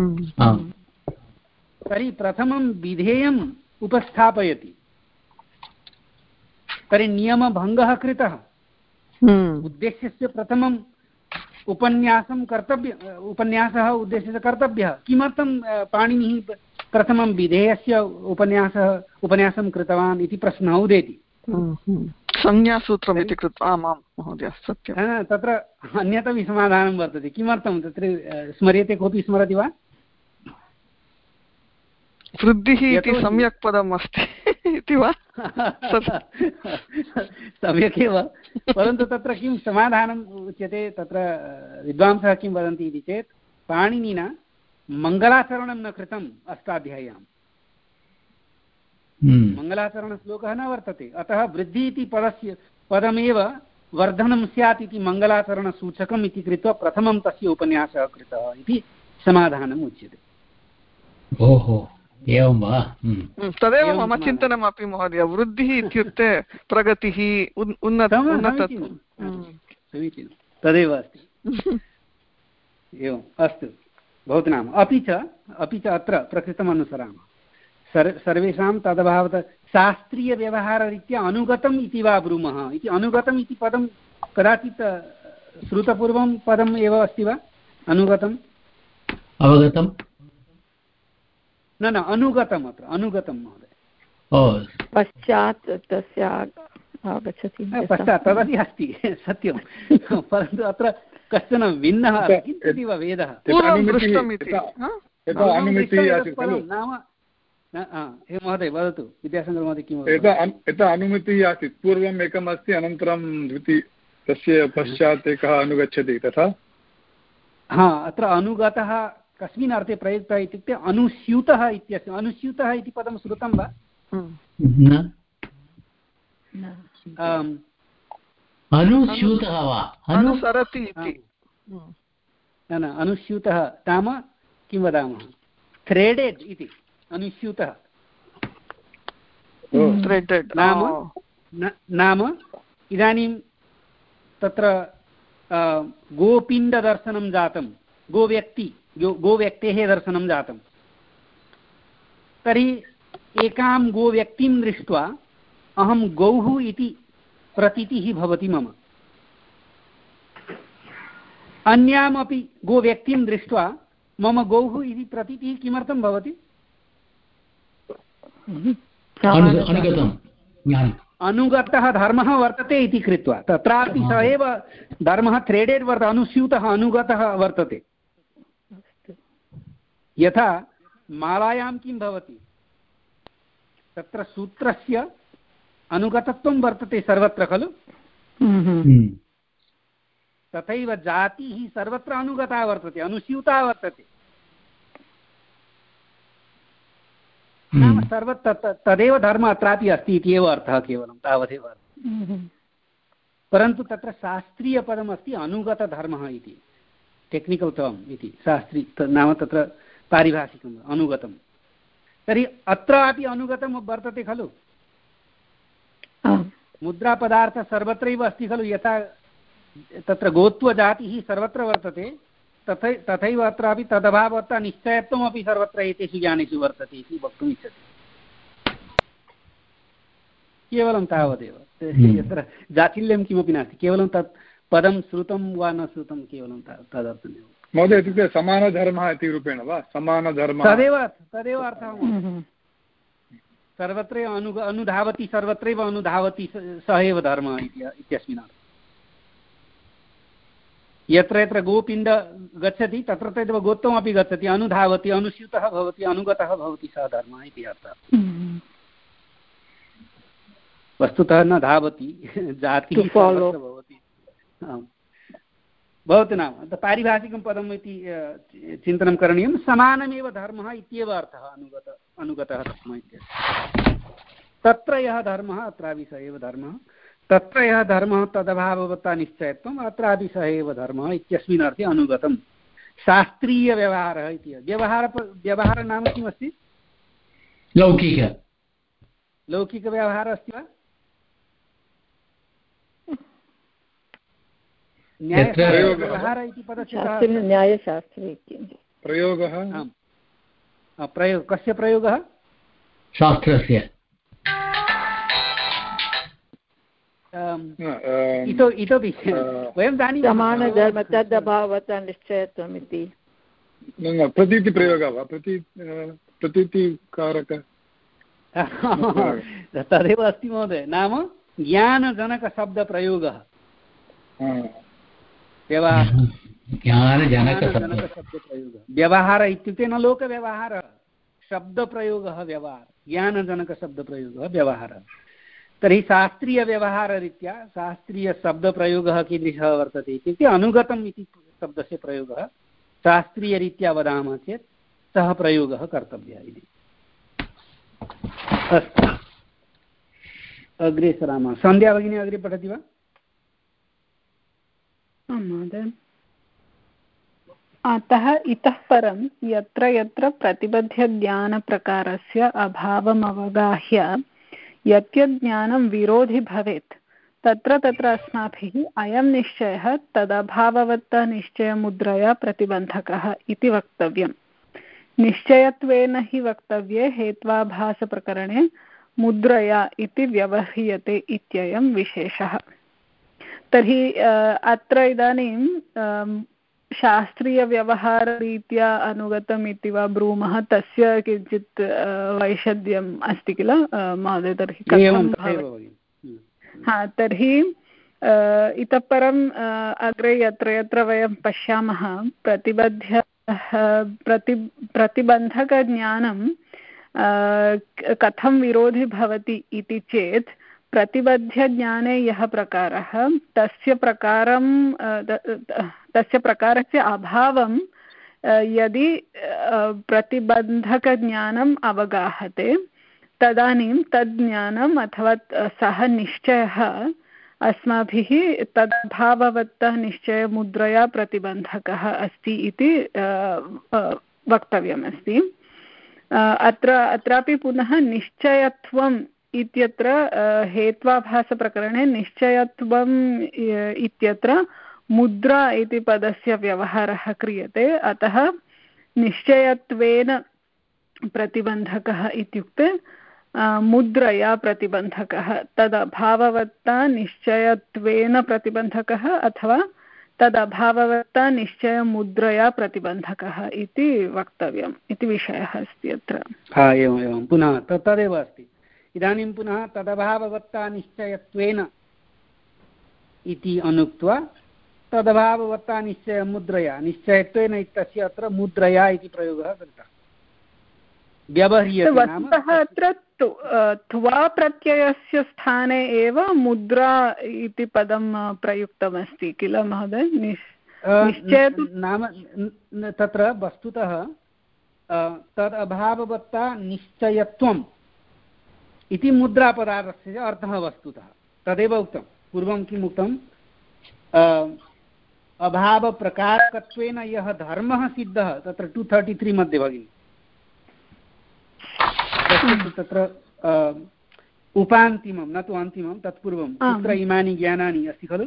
तर्हि प्रथमं विधेयम् उपस्थापयति, तर्हि नियमभङ्गः कृतः। उद्देश्यस्य प्रथमम् उपन्यासं कर्तव्य उपन्यासः उद्देश्यस्य कर्तव्यः। किमर्थं पाणिनिः प्रथमं विधेयस्य उपन्यासः उपन्यासं कृतवान् इति प्रश्नः उदेति। संज्ञासूत्रम् इति कृत्वा। आम् आम् महोदय, सत्यं। तत्र अन्यतमपि समाधानं वर्तते। किमर्थं तत्र स्मर्यते? कोऽपि स्मरति वा? वृद्धिः इति सम्यक् पदम् अस्ति इति वा? सम्यक् एव, परन्तु तत्र किं समाधानम् उच्यते? तत्र विद्वांसः किं वदन्ति इति चेत्, पाणिनिना मङ्गलाचरणं न कृतम् अष्टाध्याय्याम्। मङ्गलाचरणश्लोकः न वर्तते, अतः वृद्धि इति पदस्य पदमेव वर्धनं स्यात् इति मङ्गलाचरणसूचकम् इति कृत्वा प्रथमं तस्य उपन्यासः कृतः इति समाधानम् उच्यते। ओहो, एवं वा? तदेव मम चिन्तनमपि महोदय। वृद्धिः इत्युक्ते प्रगतिः, उन्नतत्वं। समीचीनं, तदेव अस्ति। एवम्, अस्तु, भवतु नाम। अपि च अपि च अत्र प्रकृतम् अनुसरामः। सर् सर्वेषां तदभावत शास्त्रीयव्यवहाररीत्या अनुगतम् इति वा ब्रूमः इति। अनुगतम् इति पदं कदाचित् श्रुतपूर्वं पदम् एव अस्ति वा? अनुगतम् अवगतं न न अनुगतम्, अत्र अनुगतं महोदय। पश्चात् तस्य आगच्छति, पश्चात् तदपि अस्ति सत्यं, परन्तु अत्र कश्चन भिन्नः किञ्चिदिव वेदः। नाम महोदय वदतु विद्याशङ्करमहोदय किं यथा अनुमतिः आसीत् पूर्वम् एकम् अस्ति अनन्तरं द्वितीय तस्य पश्चात् एकः अनुगच्छति तथा हा अत्र अनुगतः कस्मिन् अर्थे प्रयुक्तः इत्युक्ते अनुस्यूतः इत्यस्य अनुस्यूतः इति पदं श्रुतं वा अनुस्यूतः वा अनुसरति इति न न अनुस्यूतः नाम किं वदामः थ्रेडेड् इति अनुस्यूतः नाम नाम इदानीं तत्र गोपिण्डदर्शनं जातं गोव्यक्ति गोव्यक्तेः दर्शनं जातं तर्हि एकां गोव्यक्तिं दृष्ट्वा अहं गौः इति प्रतीतिः भवति मम अन्यामपि गोव्यक्तिं दृष्ट्वा मम गौः इति प्रतीतिः किमर्थं भवति अनुगतः धर्मः वर्तते इति कृत्वा तत्रापि स एव धर्मः थ्रेडेड् वर्तते अनुस्यूतः अनुगतः वर्तते यथा मालायां किं भवति तत्र सूत्रस्य अनुगतत्वं वर्तते सर्वत्र खलु तथैव जातिः सर्वत्र अनुगता वर्तते अनुस्यूता वर्तते नाम सर्व तदेव धर्म अत्रापि अस्ति इति एव अर्थः केवलं तावदेव परन्तु तत्र शास्त्रीयपदमस्ति अनुगतधर्मः इति टेक्निकल् टर्म् इति शास्त्री नाम तत्र पारिभाषिकम् अनुगतं तर्हि अत्रापि अनुगतं वर्तते खलु मुद्रापदार्थः सर्वत्रैव अस्ति खलु यथा तत्र गोत्वजातिः सर्वत्र वर्तते तथै तथैव अत्रापि तदभावतः निश्चयत्वमपि सर्वत्र एतेषु ज्ञानेषु वर्तते इति वक्तुम् इच्छति केवलं तावदेव यत्र जातिल्यं किमपि नास्ति केवलं तत् पदं श्रुतं वा न श्रुतं केवलं तदर्थमेव महोदय इत्युक्ते समानधर्मः इति रूपेण वा समानधर्मः तदेव तदेव अर्थः सर्वत्रैव अनु अनुधावति सर्वत्रैव अनुधावति सः एव धर्मः इत्यस्मिन् अर्थः यत्र यत्र गोपिण्ड गच्छति तत्र तत्र गोत्वमपि गच्छति अनुधावति अनुस्यूतः भवति अनुगतः भवति सः धर्मः इति अर्थः वस्तुतः न धावति जातिः भवति भवतु नाम पारिभाषिकं पदम् इति चिन्तनं करणीयं समानमेव धर्मः इत्येव अर्थः अनुगत अनुगतः धर्मः इत्यस्य तत्र यः धर्मः अत्रापि स एव धर्मः तत्र यः धर्मः तदभाववत्ता निश्चयत्वम् अत्रापि सः एव धर्मः इत्यस्मिन् अर्थे अनुगतं शास्त्रीयव्यवहारः इति व्यवहार व्यवहारः नाम किमस्ति लौकिक लौकिकव्यवहारः अस्ति वा न्यायव्यवहारः इति पदस्य न्यायशास्त्रे प्रयोगः प्रयोग कस्य प्रयोगः शास्त्रस्य इतोपि वयं जानीमः समानधर्म तदभावतः निश्चयत्वम् इति प्रतीतिप्रयोगः वा प्रती प्रतीतिकारकः तदेव अस्ति महोदय नाम ज्ञानजनकशब्दप्रयोगः व्यवहार इत्युक्ते न लोकव्यवहारः शब्दप्रयोगः व्यवहारः ज्ञानजनकशब्दप्रयोगः व्यवहारः तर्हि शास्त्रीयव्यवहाररीत्या शास्त्रीयशब्दप्रयोगः कीदृशः वर्तते इत्युक्ते अनुगतम् इति शब्दस्य प्रयोगः शास्त्रीयरीत्या वदामः चेत् सः प्रयोगः कर्तव्यः इति अस्तु अग्रे सरामः सन्ध्या भगिनी अग्रे पठति वा महोदय अतः इतः परं यत्र यत्र प्रतिबध्यज्ञानप्रकारस्य अभावमवगाह्य यद्यज्ञानं विरोधि भवेत् तत्र तत्र अस्माभिः अयं निश्चयः तदभाववत्तः निश्चयमुद्रया प्रतिबन्धकः इति वक्तव्यम् निश्चयत्वेन हि वक्तव्ये हेत्वाभासप्रकरणे मुद्रया इति व्यवह्रियते इत्ययं विशेषः तर्हि अत्र इदानीं शास्त्रीयव्यवहाररीत्या अनुगतम् इति वा ब्रूमः तस्य किञ्चित् वैषद्यम् अस्ति किल महोदय तर्हि कथं हा तर्हि इतः परम् अग्रे यत्र यत्र वयं पश्यामः प्रतिबद्ध प्रति प्रतिबन्धकज्ञानं कथं विरोधी भवति इति चेत् प्रतिबध्यज्ञाने यः प्रकारः तस्य प्रकारं तस्य प्रकारस्य अभावं यदि प्रतिबन्धकज्ञानम् अवगाहते तदानीं तज्ज्ञानम् अथवा सः निश्चयः अस्माभिः तदभाववत्तः निश्चयमुद्रया प्रतिबन्धकः अस्ति इति वक्तव्यमस्ति। अत्र अत्रापि पुनः निश्चयत्वम् इत्यत्र हेत्वाभासप्रकरणे निश्चयत्वम् इत्यत्र मुद्रा इति पदस्य व्यवहारः क्रियते, अतः निश्चयत्वेन प्रतिबन्धकः इत्युक्ते मुद्रया प्रतिबन्धकः, तदभाववत्ता निश्चयत्वेन प्रतिबन्धकः अथवा तदभाववत्ता निश्चयमुद्रया प्रतिबन्धकः इति वक्तव्यम् इति विषयः अस्ति अत्र। हा एवम् एवं पुनः तदेव अस्ति। इदानीं पुनः तदभाववत्ता निश्चयत्वेन इति अनुक्त्वा तदभाववत्ता निश्चयमुद्रया, निश्चयत्वेन इत्यस्य अत्र मुद्रया इति प्रयोगः कृतः व्यवह्रियते। वस्तुतः अत्र त्वा प्रत्ययस्य स्थाने एव मुद्रा इति पदं प्रयुक्तमस्ति किल महोदय? निश्चय नाम तत्र वस्तुतः तद् अभाववत्ता निश्चयत्वम् इति मुद्रापदार्थस्य अर्थः वस्तुतः तदेव उक्तं। पूर्वं किम् उक्तं? अभावप्रकारकत्वेन यः धर्मः सिद्धः तत्र टु तर्टि त्री मध्ये भगिनि तत्र उपान्तिमं न तु अन्तिमं तत्पूर्वं कुत्र इमानि ज्ञानानि अस्ति खलु?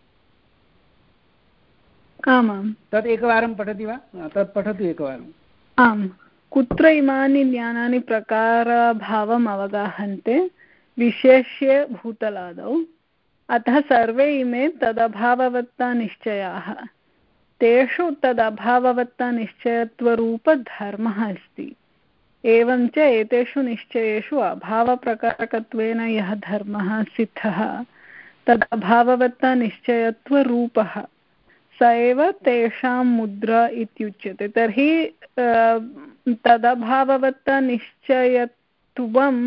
आमां तत् एकवारं पठति वा? तत् पठतु एकवारम्। आम्, कुत्र इमानि ज्ञानानि प्रकारभावम् अवगाहन्ते विशेष्य भूतलादौ, अतः सर्वे इमे तदभाववत्ता निश्चयाः, तेषु तदभाववत्ता निश्चयत्वरूपधर्मः अस्ति। एवं च एतेषु निश्चयेषु अभावप्रकारकत्वेन यः धर्मः सिद्धः तदभाववत्ता निश्चयत्वरूपः स एव तेषां मुद्रा इत्युच्यते। तर्हि तदभाववत्ता निश्चयत्वम्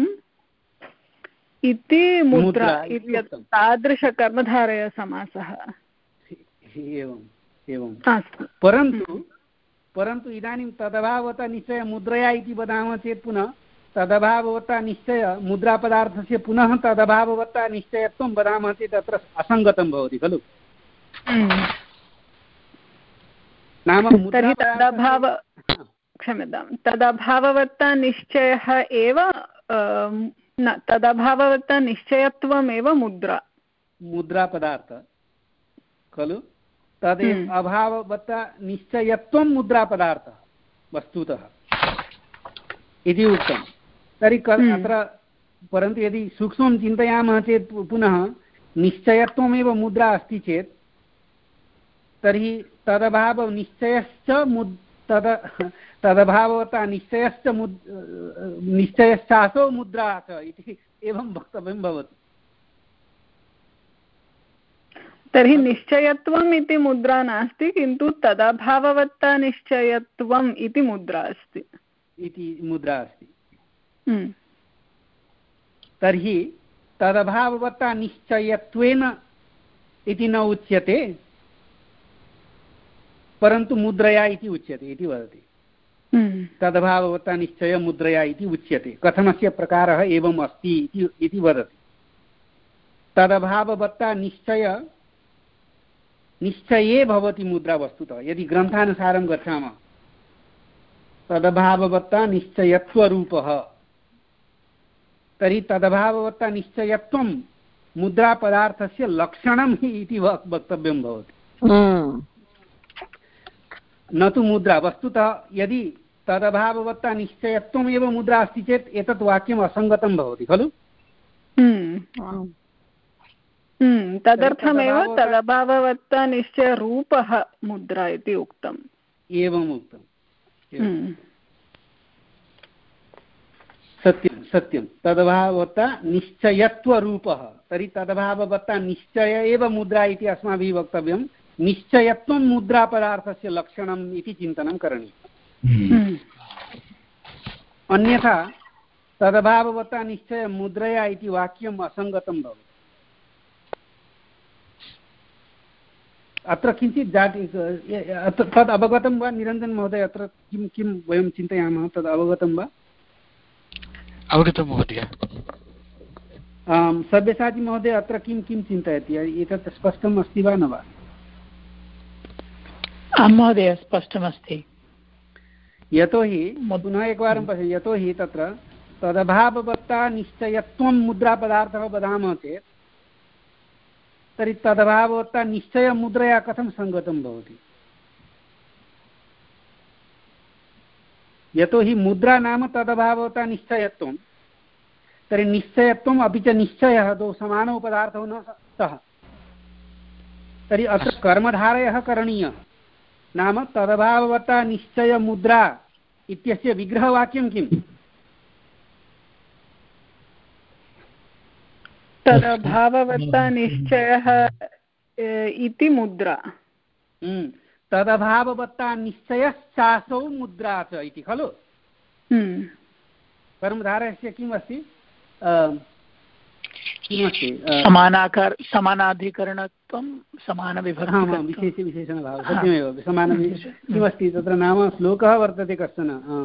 इति मुद्रा इत्यत्र तादृशकर्मधारयसमासः। एवम् एवम् अस्तु। परन्तु परन्तु इदानीं तदभाववत्ता निश्चय मुद्रया इति वदामः चेत् पुनः तदभाववत्ता निश्चय मुद्रापदार्थस्य पुनः तदभाववत्ता निश्चयत्वं वदामः चेत् अत्र असङ्गतं भवति खलु? नाम तर्हि तदभाव क्षम्यतां तदभाववत्ता निश्चयः एव न तदभाववत्ता निश्चयत्वमेव मुद्रा मुद्रापदार्थ खलु? तदेव अभाववत्ता निश्चयत्वं मुद्रापदार्थः वस्तुतः इति उक्तं। तर्हि अत्र परन्तु यदि सूक्ष्मं चिन्तयामः चेत् पुनः निश्चयत्वमेव मुद्रा अस्ति चेत् तर्हि तदभावनिश्चयश्च मुद् तद तदभाववत्ता निश्चयश्च मुद् निश्चयश्चासौ मुद्रा च इति एवं वक्तव्यं भवति। तर्हि निश्चयत्वम् इति मुद्रा नास्ति, किन्तु तदभाववत्ता निश्चयत्वम् इति मुद्रा अस्ति इति मुद्रा अस्ति। तर्हि तदभाववत्ता निश्चयत्वेन इति न उच्यते, परन्तु मुद्रया इति उच्यते इति वदति। तदभाववत्ता निश्चय मुद्रया इति उच्यते। कथनस्य प्रकारः एवम् अस्ति इति वदति। तदभाववत्ता निश्चय निश्चये भवति मुद्रा वस्तुतः। यदि ग्रन्थानुसारं गच्छामः तदभाववत्ता निश्चयत्वरूपः, तर्हि तदभाववत्ता निश्चयत्वं मुद्रापदार्थस्य लक्षणं हि इति वक्तव्यं भवति, न तु मुद्रा। वस्तुतः यदि तदभाववत्ता निश्चयत्वमेव मुद्रा अस्ति चेत् एतत् वाक्यम् असङ्गतं भवति खलु? तदर्थमेव तदभाववत्ता निश्चयरूपः मुद्रा इति उक्तम्। एवम् उक्तम्। सत्यं सत्यं तदभाववत्ता निश्चयत्वरूपः। तर्हि तदभाववत्ता निश्चय एव मुद्रा इति अस्माभिः वक्तव्यं। निश्चयत्वं मुद्रापदार्थस्य लक्षणम् इति चिन्तनं करणीयम्। अन्यथा तदभाववता निश्चय मुद्रया इति वाक्यम् असङ्गतं भवति। अत्र किञ्चित् जाति तद् अवगतं वा निरञ्जन महोदय? अत्र किं किं वयं चिन्तयामः तद् अवगतं वा? अवगतं महोदय। सव्यसाची महोदय अत्र किं किं चिन्तयति? एतत् स्पष्टम् अस्ति वा न वा? आं महोदय स्पष्टमस्ति। यतोहि पुनः एकवारं पश्य, यतोहि तत्र तदभाववत्ता निश्चयत्वं मुद्रापदार्थः वदामः चेत् तर्हि तदभाववत्ता निश्चयमुद्रया कथं सङ्गतं भवति? यतोहि मुद्रा नाम तदभाववत्ता निश्चयत्वं, तर्हि निश्चयत्वम् अपि च निश्चयः द्वौ समानौ पदार्थौ न स्तः। तर्हि अत्र कर्मधारयः करणीयः, नाम तदभाववत्ता निश्चयमुद्रा इत्यस्य विग्रहवाक्यं किम्? तदभाववत्ता निश्चयः इति मुद्रा। तदभाववत्ता निश्चयश्चासौ मुद्रा च इति खलु। कर्मधारयस्य किम् अस्ति? किमस्ति? समानाकार समानाधिकरणत्वं समानविभक्तिः विशेष विशेषणभावः। सत्यमेव समान किमस्ति तत्र? नाम श्लोकः वर्तते कश्चन,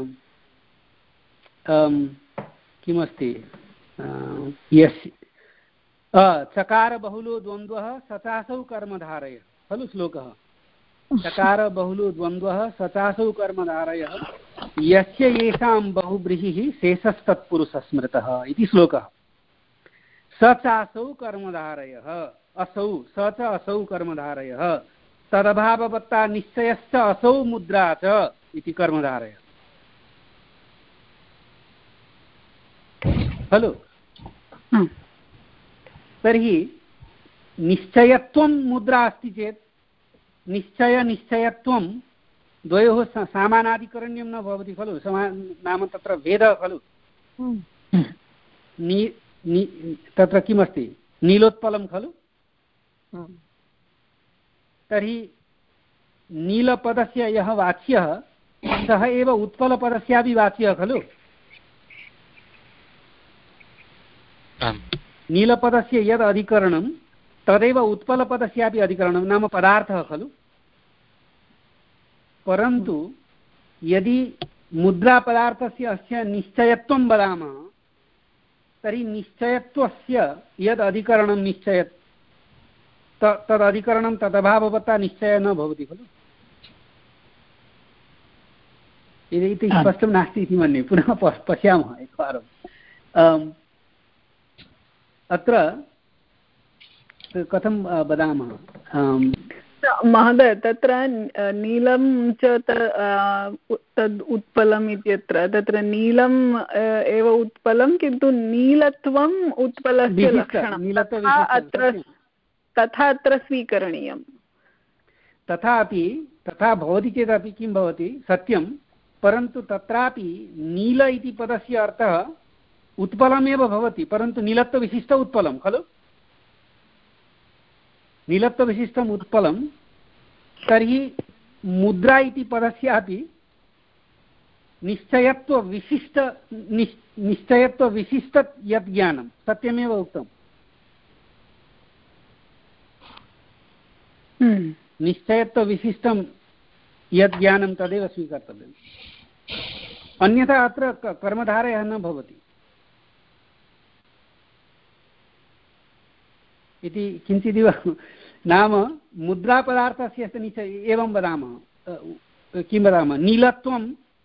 किमस्ति? यस्य चकार बहुलो द्वन्द्वः सचासौ कर्मधारयः खलु श्लोकः। चकार बहुलो द्वन्द्वः सचासौ कर्मधारयः यस्य येषां बहुव्रीहिः शेषस्तत्पुरुषः स्मृतः इति श्लोकः। स चासौ कर्मधारयः, असौ स च असौ कर्मधारयः, तदभाववत्ता निश्चयश्च असौ मुद्रा च इति कर्मधारयः खलु। तर्हि निश्चयत्वं मुद्रा अस्ति चेत् निश्चय निश्चयत्वं द्वयोः सामानाधिकरण्यं न भवति खलु। समा नाम तत्र भेदः खलु। नि नि तत्र किमस्ति? नीलोत्पलं खलु। तर्हि नीलपदस्य यः वाच्यः सः एव उत्पलपदस्यापि वाच्यः खलु। नीलपदस्य यद् अधिकरणं तदेव उत्पलपदस्यापि अधिकरणं, नाम पदार्थः खलु। परन्तु यदि मुद्रापदार्थस्य अस्य निश्चयत्वं वदामः तर्हि निश्चयत्वस्य यद् अधिकरणं निश्चय तदधिकरणं तदभाववत्ता निश्चयः न भवति खलु। इति स्पष्टं नास्ति इति मन्ये। पुनः पश्यामः एकवारम्। अत्र कथं वदामः महोदय? तत्र नीलं च तद् उत्पलम् इत्यत्र तत्र नीलम् एव उत्पलं, किन्तु नीलत्वम् उत्पलस्य लक्षणं अत्र तथा अत्र स्वीकरणीयं। तथापि तथा भवति चेदपि किं भवति? सत्यं, परन्तु तत्रापि नील इति पदस्य अर्थः उत्पलमेव भवति, परन्तु नीलत्वविशिष्ट उत्पलं खलु। नीलत्वविशिष्टम् उत्पलं, तर्हि मुद्रा इति पदस्यापि निश्चयत्वविशिष्ट निश्चयत्वविशिष्ट यत् ज्ञानं सत्यमेव उक्तम्। निश्चयत्वविशिष्टं यत् ज्ञानं तदेव स्वीकर्तव्यम्, अन्यथा अत्र कर्मधारयः न भवति इति किञ्चिदिव। नाम मुद्रापदार्थस्य निश्चय एवं वदामः, किं वदामः? नीलत्वं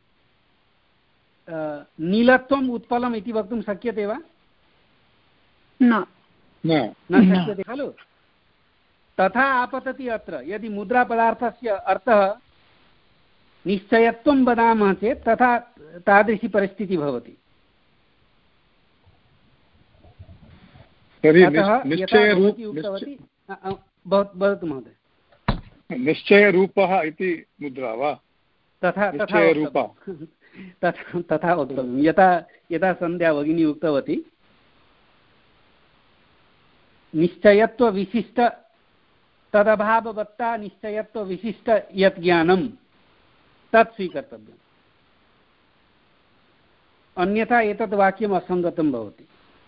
नीलत्वम् उत्पलम् इति वक्तुं शक्यते वा? न न शक्यते खलु। तथा आपतति अत्र। यदि मुद्रापदार्थस्य अर्थः निश्चयत्वं वदामः चेत् तथा तादृशी परिस्थितिः भवति। भवतु महोदय। निश्चयरूपः इति मुद्रा वा? तथा तथा तथा तथा वक्तव्यं। यथा यथा सन्ध्या भगिनी उक्तवती, निश्चयत्वविशिष्ट तदभाववत्ता निश्चयत्वविशिष्ट यत् ज्ञानं तत् स्वीकर्तव्यम्। अन्यथा एतत् वाक्यम् असङ्गतं भवति।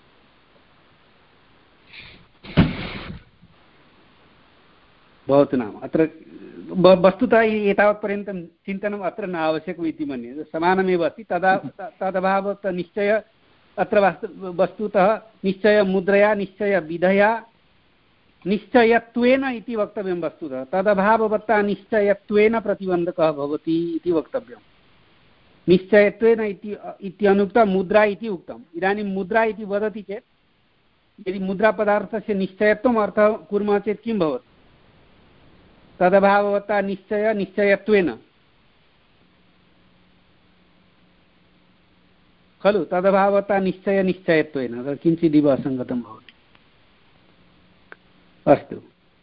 भवतु नाम अत्र वस्तुतः एतावत्पर्यन्तं चिन्तनम् अत्र न आवश्यकम् इति मन्ये, समानमेव अस्ति। तदा तदभावतः निश्चय अत्र वस्तुतः निश्चयमुद्रया निश्चयविधया निश्चयत्वेन इति वक्तव्यं। वस्तुतः तदभाववत्ता निश्चयत्वेन प्रतिबन्धकः भवति इति वक्तव्यं। निश्चयत्वेन इति अनुक्तं मुद्रा इति उक्तम्। इदानीं मुद्रा इति वदति चेत् यदि मुद्रापदार्थस्य निश्चयत्वम् अर्थः कुर्मः चेत् किं भवति? तदभाववत्ता निश्चय निश्चयत्वेन खलु, तदभावता निश्चय निश्चयत्वेन किञ्चिदिव असङ्गतं भवति। अस्तु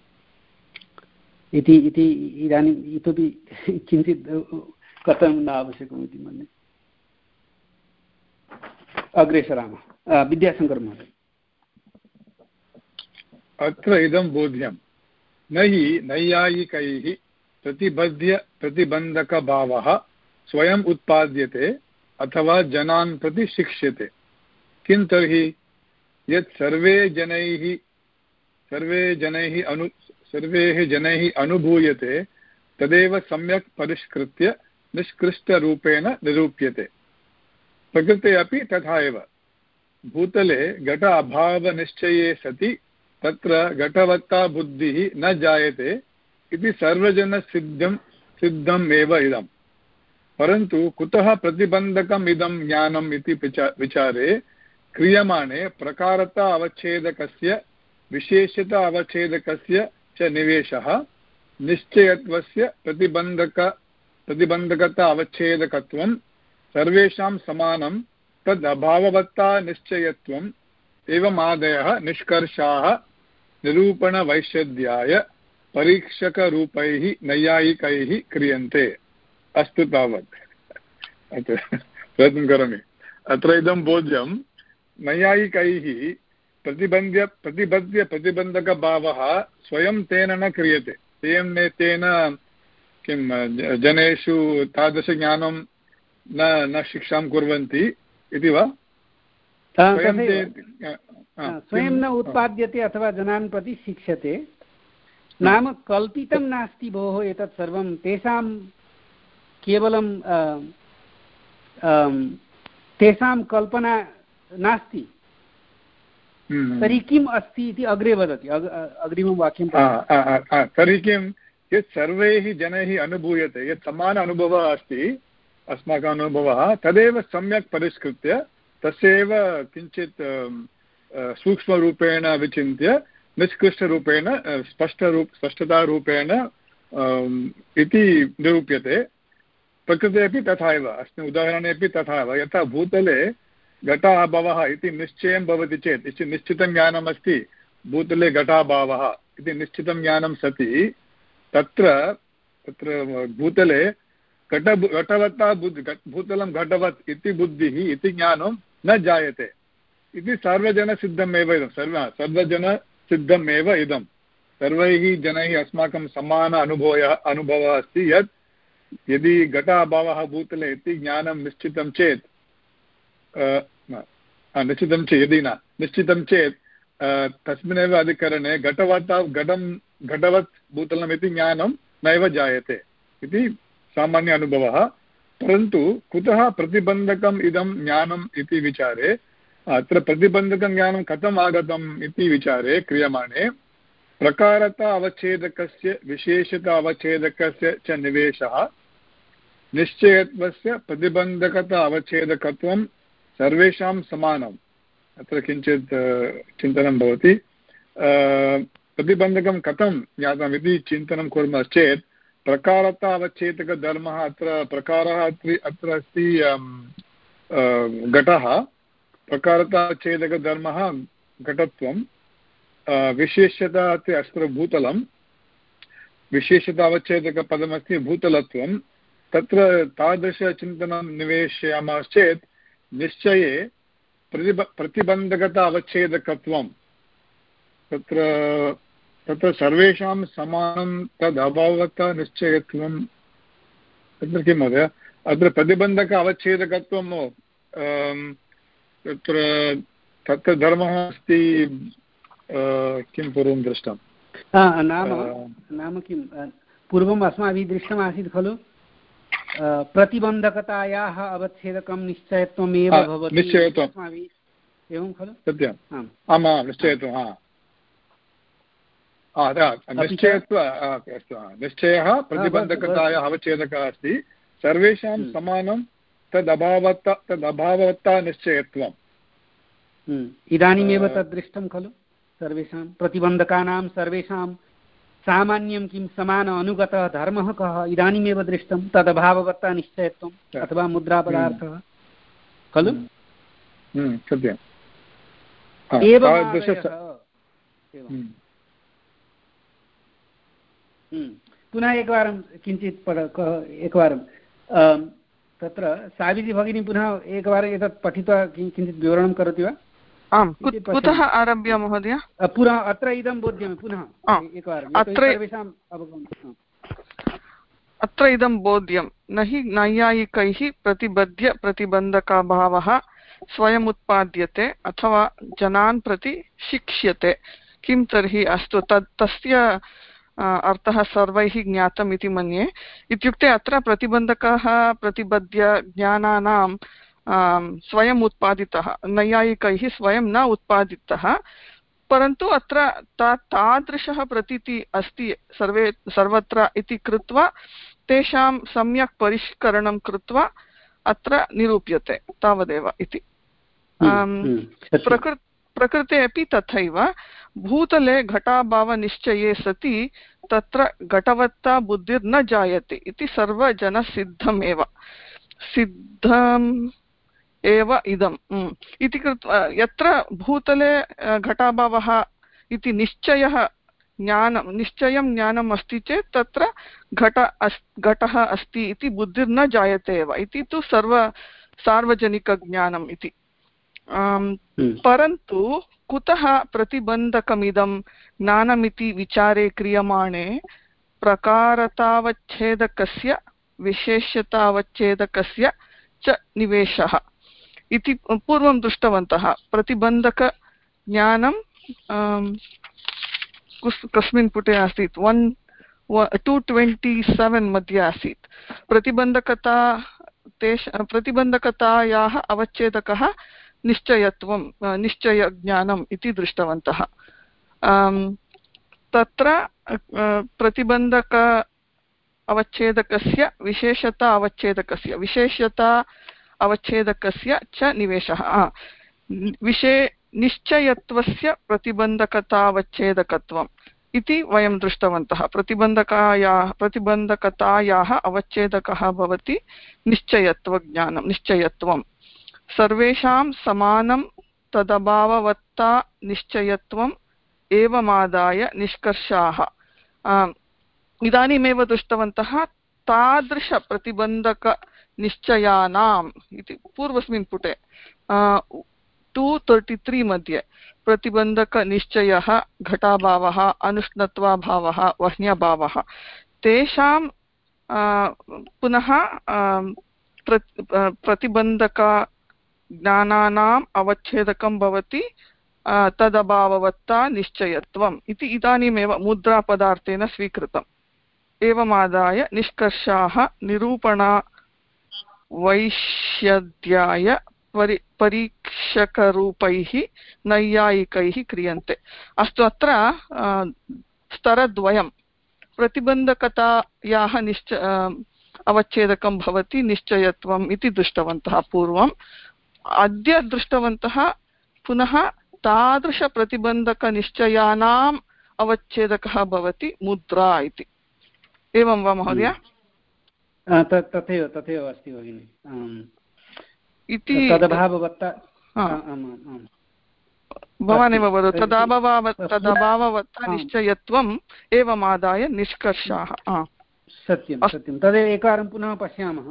इति इति इदानीम् इतोपि किञ्चित् कथं न आवश्यकम् इति मन्ये। अग्रे सरामः। विद्याशङ्कर महोदय। अत्र इदं बोध्यं न हि नैयायिकैः प्रतिबद्ध्य प्रतिबन्धकभावः स्वयम् उत्पाद्यते अथवा जनान् प्रति शिक्ष्यते। किं तर्हि यत् सर्वे जनैः सर्वे जनैः अनु सर्वैः जनैः अनुभूयते तदेव सम्यक् परिष्कृत्य निष्कृष्टरूपेण निरूप्यते। प्रकृते अपि तथा एव। भूतले घट अभावनिश्चये सति तत्र घटवत्ता बुद्धिः न जायते इति सर्वजनसिद्धं सिद्धम् एव इदम्। परन्तु कुतः प्रतिबन्धकम् इदं ज्ञानम् इति विचारे क्रियमाणे प्रकारता अवच्छेदकस्य विशेषता अवच्छेदकस्य च निवेशः निश्चयत्वस्य प्रतिबन्धक प्रतिबन्धकता अवच्छेदकत्वं सर्वेषां समानं तद् अभाववत्ता निश्चयत्वम् एवमादयः निष्कर्षाः निरूपणवैशद्याय परीक्षकरूपैः नैयायिकैः क्रियन्ते। अस्तु तावत् अत्र प्रयत्नं करोमि। अत्र इदं बोध्यं नैयायिकैः प्रतिबन्ध्य प्रतिबद्ध्य प्रतिबन्धकभावः स्वयं तेन न क्रियते। तेन तेन किं जनेषु तादृशज्ञानं न न शिक्षां कुर्वन्ति इति वा? स्वयं न उत्पाद्यते अथवा जनान् प्रति शिक्ष्यते। नाम कल्पितं नास्ति भोः एतत् सर्वं, तेषां केवलं तेषां कल्पना नास्ति। तर्हि किम् अस्ति इति अग्रे वदति, अग्रिमं वाक्यं। तर्हि किं यत् सर्वैः जनैः अनुभूयते, यत् समान अनुभवः अस्ति अस्माकम् अनुभवः, तदेव सम्यक् परिष्कृत्य तस्यैव किञ्चित् सूक्ष्मरूपेण विचिन्त्य निष्कृष्टरूपेण स्पष्टरूप स्पष्टतारूपेण इति निरूप्यते। प्रकृते अपि तथा एव, अस्मिन् उदाहरणे अपि तथा एव। यथा भूतले घटाभावः इति निश्चयं भवति चेत्, निश्चितं ज्ञानमस्ति भूतले घटाभावः इति निश्चितं ज्ञानं सति तत्र तत्र भूतले घट घटवत्ता बुद्ध भूतलं घटवत् इति बुद्धिः इति ज्ञानं न जायते इति सर्वजनसिद्धमेव इदं। सर्व सर्वजनसिद्धमेव इदं। सर्वैः जनैः अस्माकं समान अनुभवः अनुभवः अस्ति यत् यदि घटाभावः भूतले इति ज्ञानं निश्चितं चेत् निश्चितं चेत् यदि न निश्चितं चेत् तस्मिन्नेव अधिकरणे घटवत्ता घटं घटवत् भूतलम् इति ज्ञानं नैव जायते इति सामान्य अनुभवः। परन्तु कुतः प्रतिबन्धकम् इदं ज्ञानम् इति विचारे अत्र प्रतिबन्धकं ज्ञानं कथम् आगतम् इति विचारे क्रियमाणे प्रकारता अवच्छेदकस्य विशेषता अवच्छेदकस्य च निवेशः निश्चयत्वस्य प्रतिबन्धकता अवच्छेदकत्वं सर्वेषां समानम्। अत्र किञ्चित् चिन्तनं भवति। प्रतिबन्धकं कथं ज्ञातम् इति चिन्तनं कुर्मश्चेत् प्रकारता अवच्छेदकधर्मः अत्र प्रकारः अत्र अत्र अस्ति घटः। प्रकारता अवच्छेदकधर्मः घटत्वं, विशेषता अस्ति अत्र भूतलं, विशेषता अवच्छेदकपदमस्ति भूतलत्वं। तत्र तादृशचिन्तनं निवेशयामश्चेत् निश्चये प्रतिब प्रतिबन्धकता अवच्छेदकत्वं तत्र तत्र सर्वेषां समानं तद् अभावता निश्चयत्वं। तत्र किं महोदय अत्र प्रतिबन्धक अवच्छेदकत्वं तत्र तत्र धर्मः अस्ति किं पूर्वं दृष्टं नाम नाम किं पूर्वम् अस्माभिः दृष्टमासीत् खलु प्रतिबन्धकतायाः अवच्छेदकं निश्चयत्वमेव भवति निश्चयत्वम् एवं खलु सत्यम् आम् आम् निश्चयत्वं निश्चयत्व अस्तु निश्चयः प्रतिबन्धकतायाः अवच्छेदकः अस्ति सर्वेषां समानं तदभावत्ता तदभावत्ता निश्चयत्वम् इदानीमेव तद्दृष्टं खलु सर्वेषां प्रतिबन्धकानां सर्वेषां सामान्यं किं समान अनुगतः धर्मः कः इदानीमेव दृष्टं तदभाववत्ता निश्चयत्वम् अथवा मुद्रापदार्थः खलु सत्यम् पुनः एकवारं किञ्चित् पठ एकवारं तत्र सावित्री भगिनी पुनः एकवारम् एतत् पठित्वा किञ्चित् विवरणं करोति वा? आम् कुतः आरभ्य महोदय? पुनः अत्र इदं बोध्यं पुनः एकवारम् सर्वेषाम् अवगमनम् अत्र इदं बोध्यं न हि नैयायिकैः प्रतिबद्ध्य प्रतिबन्धकाभावः स्वयमुत्पाद्यते अथवा जनान् प्रति शिक्ष्यते किं तर्हि अस्तु तत् तस्य अर्थः सर्वैः ज्ञातम् इति मन्ये इत्युक्ते अत्र प्रतिबन्धकः प्रतिबद्ध्य ज्ञानानां स्वयम् उत्पादितः नैयायिकैः स्वयं न उत्पादितः परन्तु अत्र ता तादृशः प्रतीति अस्ति सर्वे सर्वत्र इति कृत्वा तेषां सम्यक् परिष्करणं कृत्वा अत्र निरूप्यते तावदेव इति प्रकृ प्रकृते अपि तथैव भूतले घटाभावनिश्चये सति तत्र घटवत्ता बुद्धिर्न जायते इति सर्वजनसिद्धमेव सिद्धम् एव इदम् इति कृत्वा यत्र भूतले घटाभावः इति निश्चयः ज्ञानं निश्चयं ज्ञानम् अस्ति चेत् तत्र घट अस् घटः अस्ति इति बुद्धिर्न जायते एव इति तु सर्व सार्वजनिकज्ञानम् इति परन्तु कुतः प्रतिबन्धकमिदं ज्ञानमिति विचारे क्रियमाणे प्रकारतावच्छेदकस्य विशेष्यतावच्छेदकस्य च निवेशः इति पूर्वं दृष्टवन्तः प्रतिबन्धकज्ञानं कस्मिन् पुटे आसीत् वन् टु ट्वेण्टि सेवेन् मध्ये आसीत् प्रतिबन्धकता तेष प्रतिबन्धकतायाः अवच्छेदकः निश्चयत्वं निश्चयज्ञानम् इति दृष्टवन्तः तत्र प्रतिबन्धक अवच्छेदकस्य विशेषता अवच्छेदकस्य विशेषता अवच्छेदकस्य च निवेशः विशे निश्चयत्वस्य प्रतिबन्धकतावच्छेदकत्वम् इति वयं दृष्टवन्तः प्रतिबन्धकायाः प्रतिबन्धकतायाः अवच्छेदकः भवति निश्चयत्वज्ञानं निश्चयत्वं सर्वेषां समानं तदभाववत्ता निश्चयत्वम् एवमादाय निष्कर्षाः इदानीमेव दृष्टवन्तः तादृशप्रतिबन्धकनिश्चयानाम् इति पूर्वस्मिन् पुटे टु तर्टि त्री मध्ये प्रतिबन्धकनिश्चयः घटाभावः अनुष्णत्वाभावः वह्न्यभावः तेषां पुनः प्रतिबन्धक ज्ञानानाम् अवच्छेदकं भवति तदभाववत्ता निश्चयत्वम् इति इदानीमेव मुद्रापदार्थेन स्वीकृतम् एवमादाय निष्कर्षाः निरूपणा वैश्यद्याय परि परीक्षकरूपैः नैयायिकैः क्रियन्ते अस्तु अत्र स्तरद्वयं प्रतिबन्धकतायाः निश्च अवच्छेदकं भवति निश्चयत्वम् इति दृष्टवन्तः पूर्वम् अद्य दृष्टवन्तः पुनः तादृशप्रतिबन्धकनिश्चयानाम् अवच्छेदकः भवति मुद्रा इति एवं वा महोदय? तथैव तथैव अस्ति भगिनि इति तदभाववत्ता भवानेव वदतु तदभाव तदभाववत्ता निश्चयत्वम् एवमादाय निष्कर्षाः सत्यं सत्यं तदेव एकवारं पुनः पश्यामः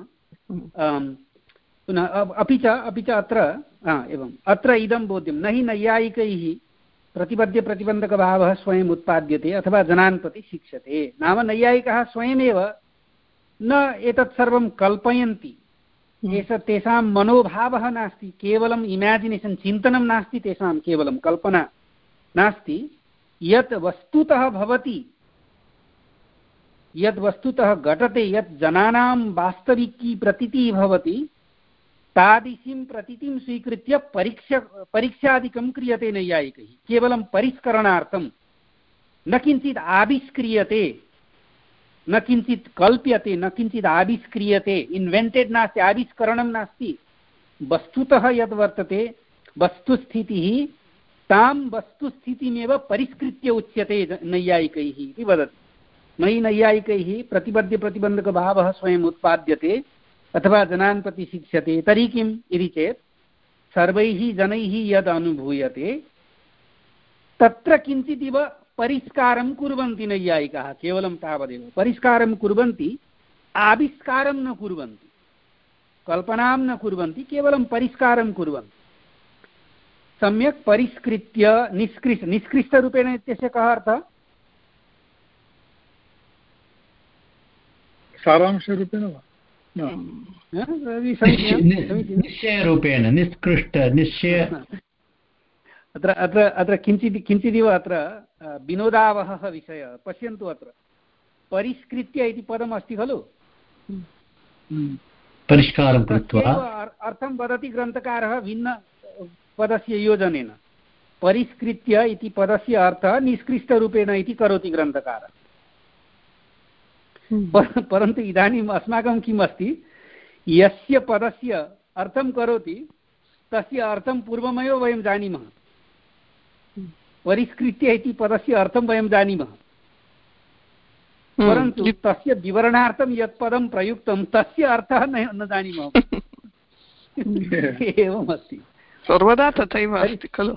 पुनः अपि च अपि च अत्र एवम् अत्र इदं बोध्यं न हि नैयायिकैः प्रतिबद्ध्यप्रतिबन्धकभावः स्वयम् उत्पाद्यते अथवा जनान् प्रति शिक्षते नाम नैयायिकाः स्वयमेव न एतत् सर्वं कल्पयन्ति एष तेषां मनोभावः नास्ति, केवलम् इमेजिनेशन्, चिन्तनं नास्ति तेषां, केवलं कल्पना नास्ति। यत् वस्तुतः भवति, यद् वस्तुतः घटते, यत् जनानां वास्तविकी प्रतीतिः भवति, तादृशीं प्रतीतिं स्वीकृत्य परीक्षा परीक्षादिकं क्रियते नैयायिकैः, केवलं परिष्करणार्थं, न किञ्चित् आविष्क्रियते, न किञ्चित् कल्प्यते, न किञ्चित् आविष्क्रियते, इन्वेण्टेड् नास्ति, आविष्करणं नास्ति। वस्तुतः यद् वर्तते वस्तुस्थितिः, तां वस्तुस्थितिमेव परिष्कृत्य उच्यते नैयायिकैः इति वदति। मयि नैयायिकैः प्रतिपद्यप्रतिबन्धकभावः स्वयम् उत्पाद्यते अथवा जनान् प्रति शिक्ष्यते, तर्हि किम् इति चेत् सर्वैः जनैः यद् अनुभूयते तत्र किञ्चिदिव परिष्कारं कुर्वन्ति नैयायिकाः, केवलं तावदेव परिष्कारं कुर्वन्ति, आविष्कारं न कुर्वन्ति, कल्पनां न कुर्वन्ति, केवलं परिष्कारं कुर्वन्ति। सम्यक् परिष्कृत्य निष्कृष्ट निष्कृष्टरूपेण इत्यस्य कः अर्थः? सारांशरूपेण वा? निश्चयरूपेण, निष्कृष्ट निश्चय। अत्र अत्र अत्र किञ्चित् किञ्चिदिव अत्र विनोदावहः विषयः पश्यन्तु। अत्र परिष्कृत्य इति पदम् अस्ति खलु, परिष्कारं कृत्वा अर्थं वदति ग्रन्थकारः भिन्न पदस्य योजनेन। परिष्कृत्य इति पदस्य अर्थः निष्कृष्टरूपेण इति करोति ग्रन्थकारः, परन्तु इदानीम् अस्माकं किम् अस्ति, यस्य पदस्य अर्थं करोति तस्य अर्थं पूर्वमेव वयं जानीमः। परिष्कृत्य इति पदस्य अर्थं वयं जानीमः, परन्तु तस्य विवरणार्थं यत् पदं प्रयुक्तं तस्य अर्थः न जानीमः। एवमस्ति, सर्वदा तथैव अस्ति खलु।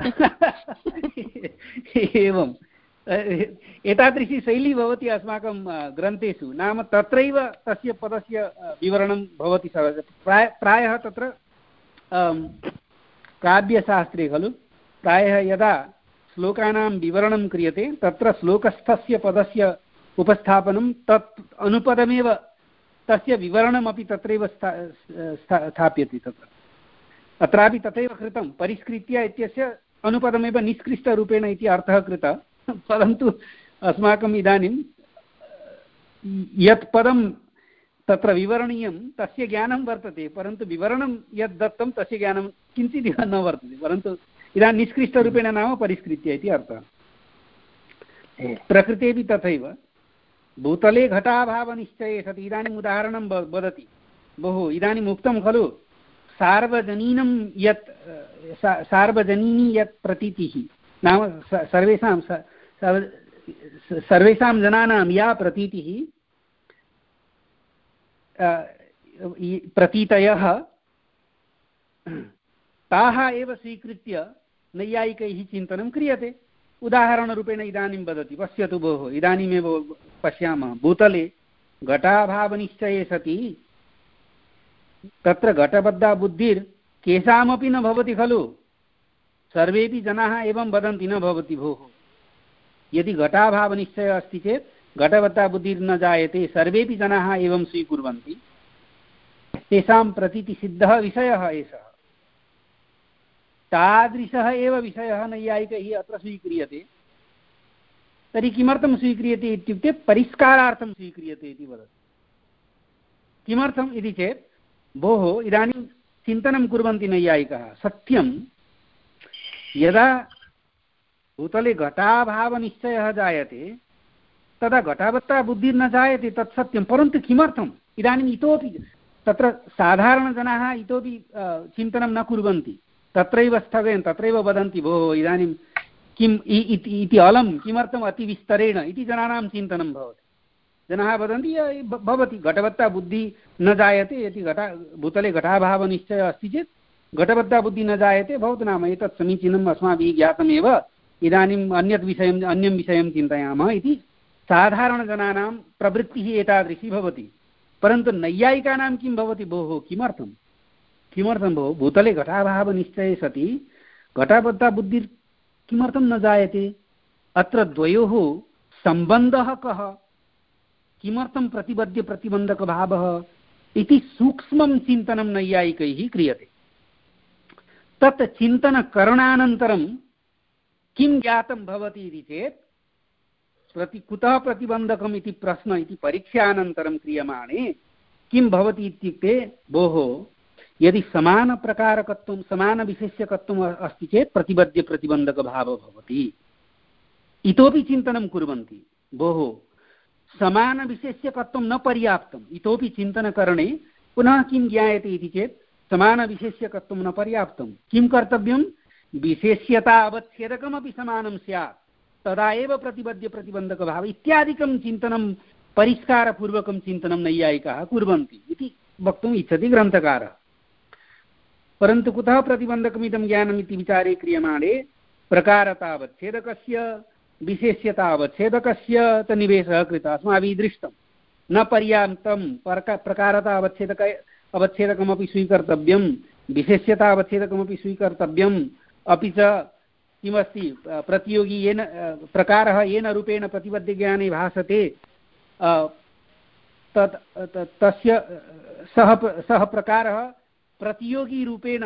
एवम्, एतादृशी शैली भवति अस्माकं ग्रन्थेषु, नाम तत्रैव तस्य पदस्य विवरणं भवति। प्राय प्रायः तत्र काव्यशास्त्रे खलु प्रायः यदा श्लोकानां विवरणं क्रियते तत्र श्लोकस्थस्य पदस्य उपस्थापनं, तत् अनुपदमेव तस्य विवरणमपि तत्रैव स्थाप्यते। तत्र अत्रापि तथैव कृतं, परिष्कृत्य इत्यस्य अनुपदमेव निष्कृष्टरूपेण इति अर्थः कृतः, परन्तु अस्माकम् इदानीं यत् पदं तत्र विवरणीयं तस्य ज्ञानं वर्तते, परन्तु विवरणं यद् दत्तं तस्य ज्ञानं किञ्चिदिव न वर्तते, परन्तु इदानीं निष्कृष्टरूपेण नाम परिष्कृत्य इति अर्थः। प्रकृतेपि तथैव भूतले घटाभावनिश्चये सति, इदानीम् उदाहरणं वदति बहु, इदानीम् उक्तं खलु सार्वजनीनं यत् सार्वजनीनी यत् प्रतीतिः, नाम सर्वेषां सर्वेषां जनानां या प्रतीतिः, प्रतीतयः, ताः एव स्वीकृत्य नैयायिकैः चिन्तनं क्रियते। उदाहरणरूपेण इदानीं वदति, पश्यतु भोः, इदानीमेव पश्यामः, भूतले घटाभावनिश्चये सति तत्र घटबद्धा बुद्धिर् केषामपि न भवति खलु, सर्वेपि जनाः एवं वदन्ति, न भवति भोः। यदि घटाभावनिश्चयः अस्ति चेत् घटबद्धा बुद्धिर्न जायते, सर्वेपि जनाः एवं स्वीकुर्वन्ति, तेषां प्रतीतिसिद्धः विषयः एषः। तादृशः एव विषयः नैयायिकैः अत्र स्वीक्रियते। तर्हि किमर्थं स्वीक्रियते इत्युक्ते परिष्कारार्थं स्वीक्रियते इति वदति। किमर्थम् इति चेत् भोः, इदानीं चिन्तनं कुर्वन्ति नैयायिकाः, सत्यं यदा भूतले घटाभावनिश्चयः जायते तदा घटावत्ता बुद्धिर्न जायते, तत् सत्यं, परन्तु किमर्थम् इदानीम् इतोपि तत्र साधारणजनाः इतोपि चिन्तनं न कुर्वन्ति, तत्रैव स्थगयन् तत्रैव वदन्ति, भोः इदानीं किम् इति अलं किमर्थम् अतिविस्तरेण इति जनानां चिन्तनं भवति। जनाः वदन्ति भवति घटवत्ता बुद्धिः न जायते, यदि घटा भूतले घटाभावनिश्चयः अस्ति चेत् घटवत्ता बुद्धिः न जायते, भवतु नाम एतत् समीचीनम्, अस्माभिः ज्ञातमेव, इदानीम् अन्यत् विषयम् अन्यं विषयं चिन्तयामः इति साधारणजनानां प्रवृत्तिः एतादृशी भवति। परन्तु नैयायिकानां किं भवति, भोः किमर्थं किमर्थं भोः, भूतले घटाभावनिश्चये सति घटबद्धा बुद्धिर् किमर्थं न जायते, अत्र द्वयोः सम्बन्धः कः, किमर्थं प्रतिबद्ध प्रतिबन्धकभावः इति सूक्ष्मं चिन्तनं नैयायिकैः क्रियते। तत् चिन्तनकरणानन्तरं किं ज्ञातं भवति इति चेत् प्रति कुतः प्रतिबन्धकम् इति प्रश्न इति परीक्षानन्तरं क्रियमाणे किं भवति इत्युक्ते भोः यदि समानप्रकारकत्वं समानविशेष्यकत्वम् अस्ति चेत् प्रतिबद्ध्यप्रतिबन्धकभावः भवति। इतोपि चिन्तनं कुर्वन्ति भोः समानविशेष्यकत्वं न पर्याप्तम्, इतोपि चिन्तनकरणे पुनः किं ज्ञायते इति चेत् समानविशेष्यकत्वं न पर्याप्तं, किं कर्तव्यं विशेष्यता अवच्छेदकमपि समानं स्यात् तदा एव प्रतिबद्ध्यप्रतिबन्धकभावः इत्यादिकं चिन्तनं परिष्कारपूर्वकं चिन्तनं नैयायिकाः कुर्वन्ति इति वक्तुम् इच्छति ग्रन्थकारः। परन्तु कुतः प्रतिबन्धकमिदं ज्ञानम् इति विचारे क्रियमाणे प्रकारतावच्छेदकस्य विशेष्यतावच्छेदकस्य च निवेशः कृतः अस्माभिः दृष्टं, न पर्याप्तं प्रकारतावच्छेदक अवच्छेदकमपि स्वीकर्तव्यं, विशेष्यतावच्छेदकमपि स्वीकर्तव्यम्, अपि च किमस्ति प्रतियोगी येन प्रकारः येन रूपेण प्रतिबद्धज्ञाने भासते तत् तस्य सः सः प्रकारः प्रतियोगीरूपेण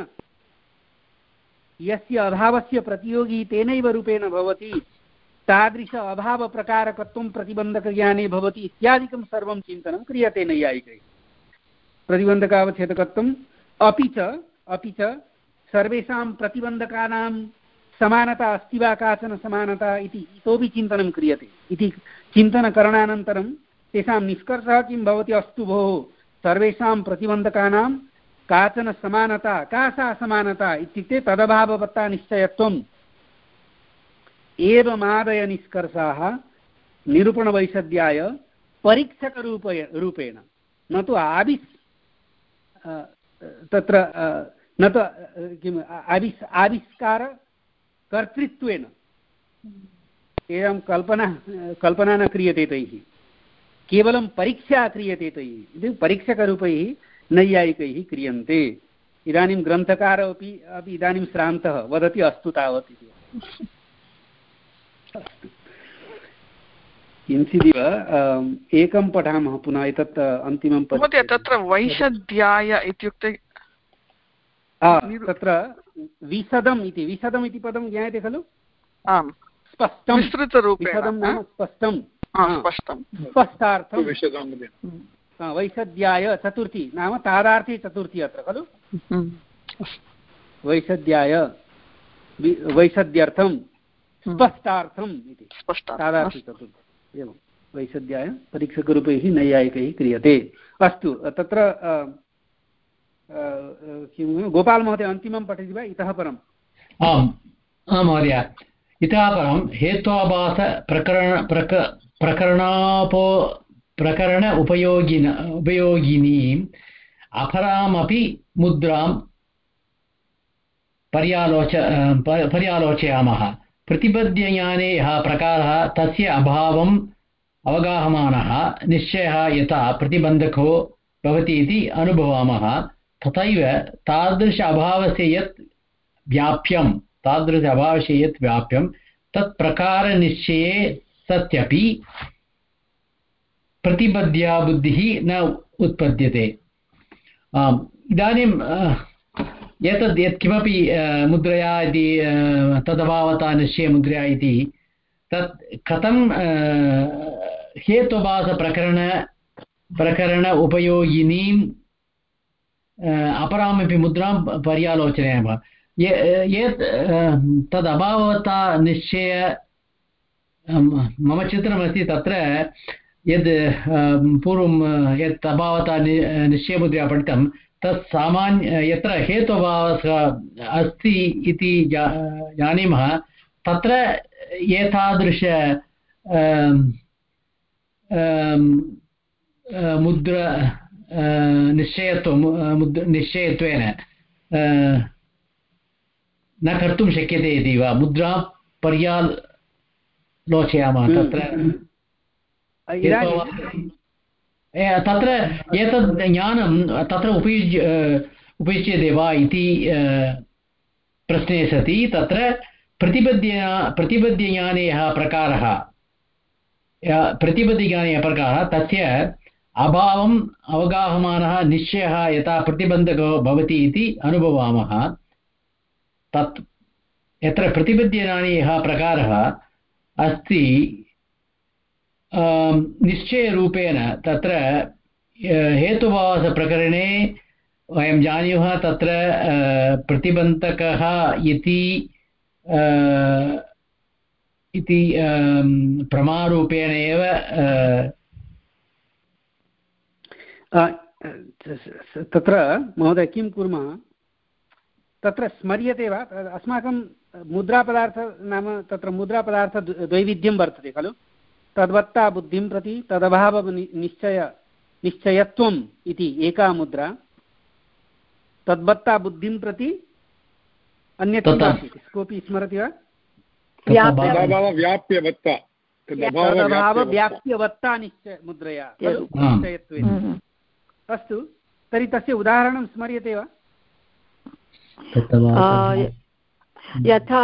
यस्य अभावस्य प्रतियोगी तेनैव रूपेण भवति, तादृश अभावप्रकारकत्वं प्रतिबन्धकज्ञाने भवति इत्यादिकं सर्वं चिन्तनं क्रियते नैयायिकैः। प्रतिबन्धकावच्छेदकत्वम् अपि च अपि च सर्वेषां प्रतिबन्धकानां समानता अस्ति वा काचन समानता इति इतोपि चिन्तनं क्रियते। इति चिन्तनकरणानन्तरं तेषां निष्कर्षः किं भवति, अस्तु भोः सर्वेषां प्रतिबन्धकानां काचन समानता, का सा समानता इत्युक्ते तदभाववत्ता निश्चयत्वम् एवमादय निष्कर्षाः निरूपणवैषद्याय परीक्षकरूपे रूपेण न तु आविस् तत्र न तु किम् आविस् आविष्कार कर्तृत्वेन एवं कल्पना कल्पना न क्रियते तैः, केवलं परीक्षा क्रियते तैः। इति परीक्षकरूपैः नैयायिकैः क्रियन्ते। इदानीं ग्रन्थकारः अपि अपि इदानीं श्रान्तः वदति अस्तु तावत् इति। किञ्चिदिव एकं पठामः पुनः एतत् अन्तिमं महोदय तत्र वैषद्याय इत्युक्ते तत्र विशदम् इति विशदम् इति पदं ज्ञायते खलु? आम्, स्पष्टं विस्तृतरूपेण विशदं नाम स्पष्टं स्पष्टं स्पष्टार्थं वैषद्याय चतुर्थी नाम तादार्थे चतुर्थी अत्र खलु। वैषद्याय वैषद्यर्थं स्पष्टार्थम् इति तादार्थे चतुर्थी एवं वैषद्याय परीक्षकरूपैः नैयायिकैः क्रियते। अस्तु तत्र किं गोपालमहोदय अन्तिमं पठति वा इतः परम्? आम् आं महोदय, इतः परं हेत्वाभास प्रकरण प्रक प्रकरणापो प्रकरण उपयोगिन उपयोगिनीम् अपरामपि मुद्रां पर्यालोच पर्यालोचयामः। प्रतिपद्यज्ञाने यः प्रकारः तस्य अभावम् अवगाहमानः निश्चयः यथा प्रतिबन्धको भवति इति अनुभवामः, तथैव तादृश अभावस्य यत् व्याप्यं तादृश अभावस्य यत् व्याप्यं तत् प्रकारनिश्चये सत्यपि प्रतिबद्ध्या बुद्धिः न उत्पद्यते। इदानीं एतद् यत्किमपि मुद्रया इति तदभावता निश्चयमुद्रया इति तत् कथं हेत्वभासप्रकरण प्रकरण उपयोगिनीम् अपरामपि मुद्रां पर्यालोचयामः। यत् तदभावता निश्चय मम चित्रमस्ति, तत्र यद् पूर्वं यत् अभावता निश्चयमुद्रया पठितं तत् सामान्य यत्र हेत्वभावः अस्ति इति जानीमः, तत्र एतादृश मुद्र निश्चयत्वं मुद्र निश्चयत्वेन न कर्तुं शक्यते इति वा? मुद्रां पर्यालोचयामः तत्र तत्र एतद् ज्ञानं तत्र उपयुज्य उपयुज्यते वा इति प्रश्ने सति तत्र प्रतिपद्य प्रतिपद्यज्ञाने यः प्रकारः प्रतिपद्यज्ञाने यः प्रकारः तस्य अभावम् अवगाहमानः निश्चयः यथा प्रतिबन्धको भवति इति अनुभवामः। तत् यत्र प्रतिपद्यमाने यः प्रकारः अस्ति निश्चयरूपेण तत्र हेतुभावप्रकरणे वयं जानीमः तत्र प्रतिबन्धकः इति इति प्रमारूपेण एव तत्र महोदय किं कुर्मः, तत्र स्मर्यते वा अस्माकं मुद्रापदार्थ नाम तत्र मुद्रापदार्थ द्वैविध्यं वर्तते खलु, तद्वत्ता बुद्धिं प्रति तदभाव निश्चय निश्चयत्वम् इति एका मुद्रा, तद्वत्ता बुद्धिं प्रति अन्यत् कोऽपि स्मरति वा? व्याप्यवत्ता निश्चय मुद्रया निश्चयत्वेन। अस्तु, तर्हि तस्य उदाहरणं स्मर्यते वा? यथा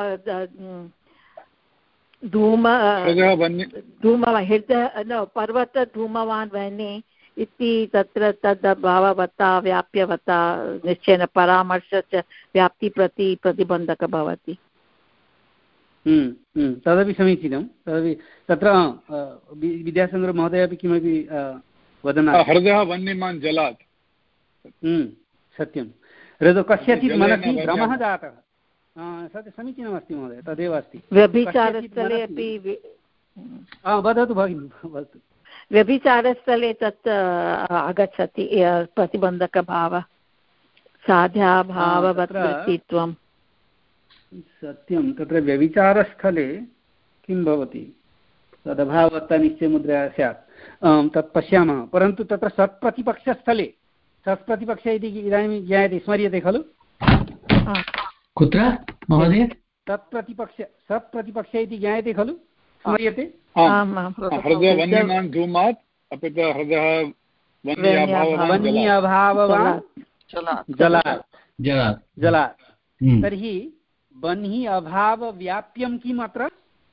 धूम धूम हृदय न पर्वतधूमवान् वह्नि इति तत्र तद् भाववत्ता व्याप्यवत्ता निश्चयेन परामर्शस्य व्याप्ति प्रति प्रतिबन्धकः भवति। तदपि समीचीनं। तदपि तत्र विद्यासागरमहोदय अपि किमपि वदन् हृदयः वह्निमान् जलात्। सत्यं, हृदय कस्यचित् मनसि भ्रमः जातः। सत्यं समीचीनमस्ति महोदय, तदेव अस्ति। व्यभिचारस्थले अपि वदतु भगिनि, वदतु। व्यभिचारस्थले तत् आगच्छति प्रतिबन्धकभावः, साध्याभाववत्त्वं। सत्यं, तत्र व्यभिचारस्थले किं भवति, तदभावत्ता निश्चयमुद्रा स्यात्, तत् पश्यामः। परन्तु तत्र सत्प्रतिपक्षस्थले, सत्प्रतिपक्ष इति इदानीं ज्ञायते, स्मर्यते खलु? कुत्र महोदय? तत्प्रतिपक्ष, सत्प्रतिपक्ष इति ज्ञायते खलु, स्मर्यते? हृदयवह्निमान् धूमात् अपि च हृदयः वह्न्यभाववान् जलात् जलात्। तर्हि बह्नि अभाव व्याप्यं किम् अत्र?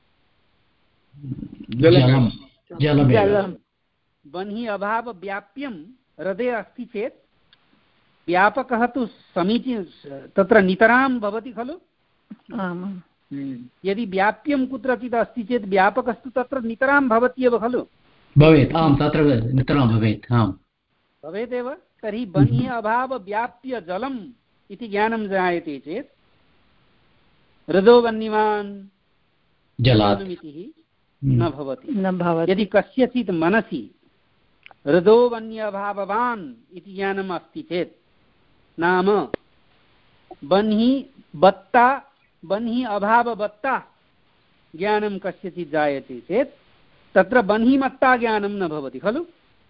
बह्नि अभाव व्याप्यं हृदये अस्ति चेत् व्यापकः तु समीचीन तत्र नितरां भवति खलु। यदि व्याप्यं कुत्रचित् अस्ति चेत् व्यापकस्तु तत्र नितरां भवति एव खलु। भवेत्, आम्, तत्र नितरां भवेत्, आम् भवेदेव। तर्हि बह्नि अभाव व्याप्य जलम् इति ज्ञानं जायते चेत् हृदो वह्निमान् जलानुमितिः न भवति। यदि कस्यचित् मनसि हृदो वह्न्यभाववान् इति ज्ञानम् अस्ति चेत्, नाम बह्नि बत्ता बह्नि अभाववत्ता ज्ञानं कस्यचित् जायते चेत् तत्र बह्निमत्ता ज्ञानं न भवति खलु।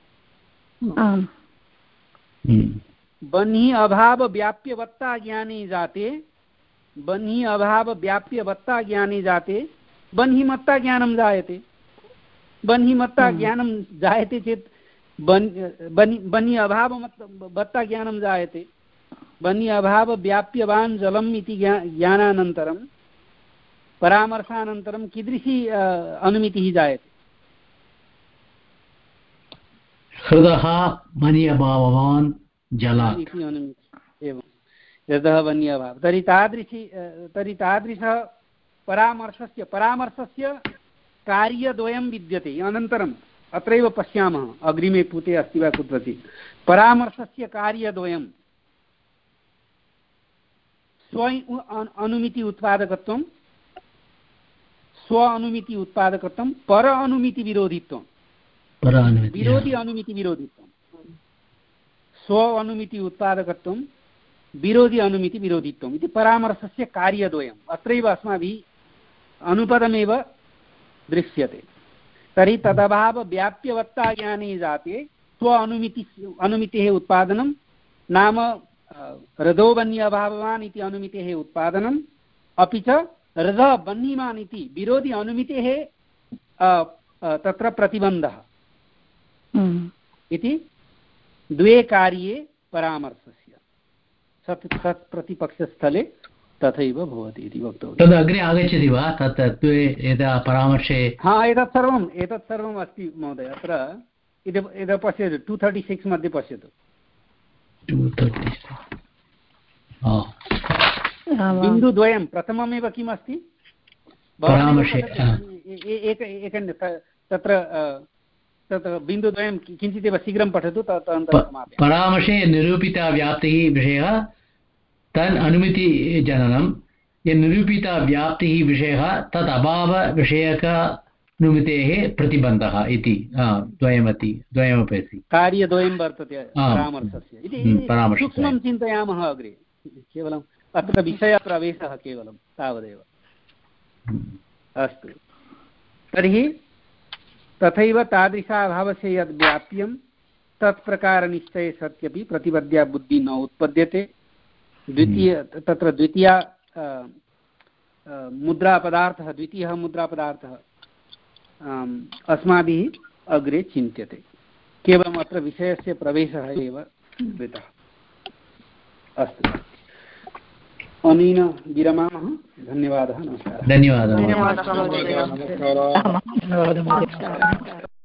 बह्नि अभाव व्याप्यवत्ता ज्ञाने जाते, बह्नि अभाव व्याप्यवत्ता ज्ञाने जाते बह्निमत्ता ज्ञानं जायते। बह्निमत्ता ज्ञानं जायते चेत् बह्नि अभाववत्ता ज्ञानं जायते। बह्नि अभाव व्याप्यवान् जलम् इति ज्ञानानन्तरं परामर्शानन्तरं कीदृशी अनुमितिः जायते? हृदः बह्नि अभाववान् जलात् इति अनुमितिः। एवं, हृदः बह्नि अभाव। तर्हि तादृशी तर्हि तादृशः परामर्शस्य परामर्शस्य कार्यद्वयं विद्यते। अनन्तरम् अत्रैव पश्यामः, अग्रिमे पुटे अस्ति वा कुत्रचित्, परामर्शस्य कार्यद्वयं स्व अनुमिति उत्पादकत्वं, स्व अनुमिति उत्पादकत्वं, पर अनुमिति विरोधित्वं, विरोधि अनुमिति विरोधित्वं। स्व अनुमिति उत्पादकत्वं, विरोधि अनुमिति विरोधित्वम् इति परामर्शस्य कार्यद्वयम् अत्रैव अस्माभिः अनुपदमेव दृश्यते। तर्हि तदभाव व्याप्यवत्ता ज्ञाने जाते स्व अनुमिति अनुमितेः उत्पादनं, नाम हृदो बह्नि अभाववान् इति अनुमितेः उत्पादनम्, अपि च हृदः बह्निमान् इति विरोधि अनुमितेः तत्र प्रतिबन्धः इति द्वे कार्ये परामर्शस्य सत् सत् प्रतिपक्षस्थले तथैव भवति इति वक्तव्यं। तद् अग्रे आगच्छति वा तत् यदा परामर्शे? हा, एतत् सर्वम् एतत् सर्वम् अस्ति महोदय। अत्र इद इद पश्यतु टु तर्टि सिक्स् मध्ये पश्यतु बिन्दुद्वयं प्रथममेव किम् अस्ति एक एक तत्र तत्र बिन्दुद्वयं किञ्चिदेव शीघ्रं पठतु परामर्शे निरूपिता व्याप्तिः विषयः तन् अनुमितिजननं यन्निरूपिता व्याप्तिः विषयः तत् अभावविषयकनुमितेः प्रतिबन्धः इति द्वयमपि द्वयमपि अस्ति कार्यद्वयं वर्तते परामर्शस्य इति सूक्ष्मं चिन्तयामः अग्रे केवलम् अत्र विषयप्रवेशः केवलं तावदेव अस्तु तर्हि तथैव तादृशाभावस्य यद् व्याप्यं तत्प्रकारनिश्चये सत्यपि प्रतिपद्या बुद्धिः न उत्पद्यते द्वितीय तत्र द्वितीया मुद्रापदार्थः द्वितीयः मुद्रापदार्थः अस्माभिः अग्रे चिन्त्यते केवलम् अत्र विषयस्य प्रवेशः एव कृतः अस्तु अनेन विरमामः धन्यवादः नमस्कारः धन्यवादः धन्यवादः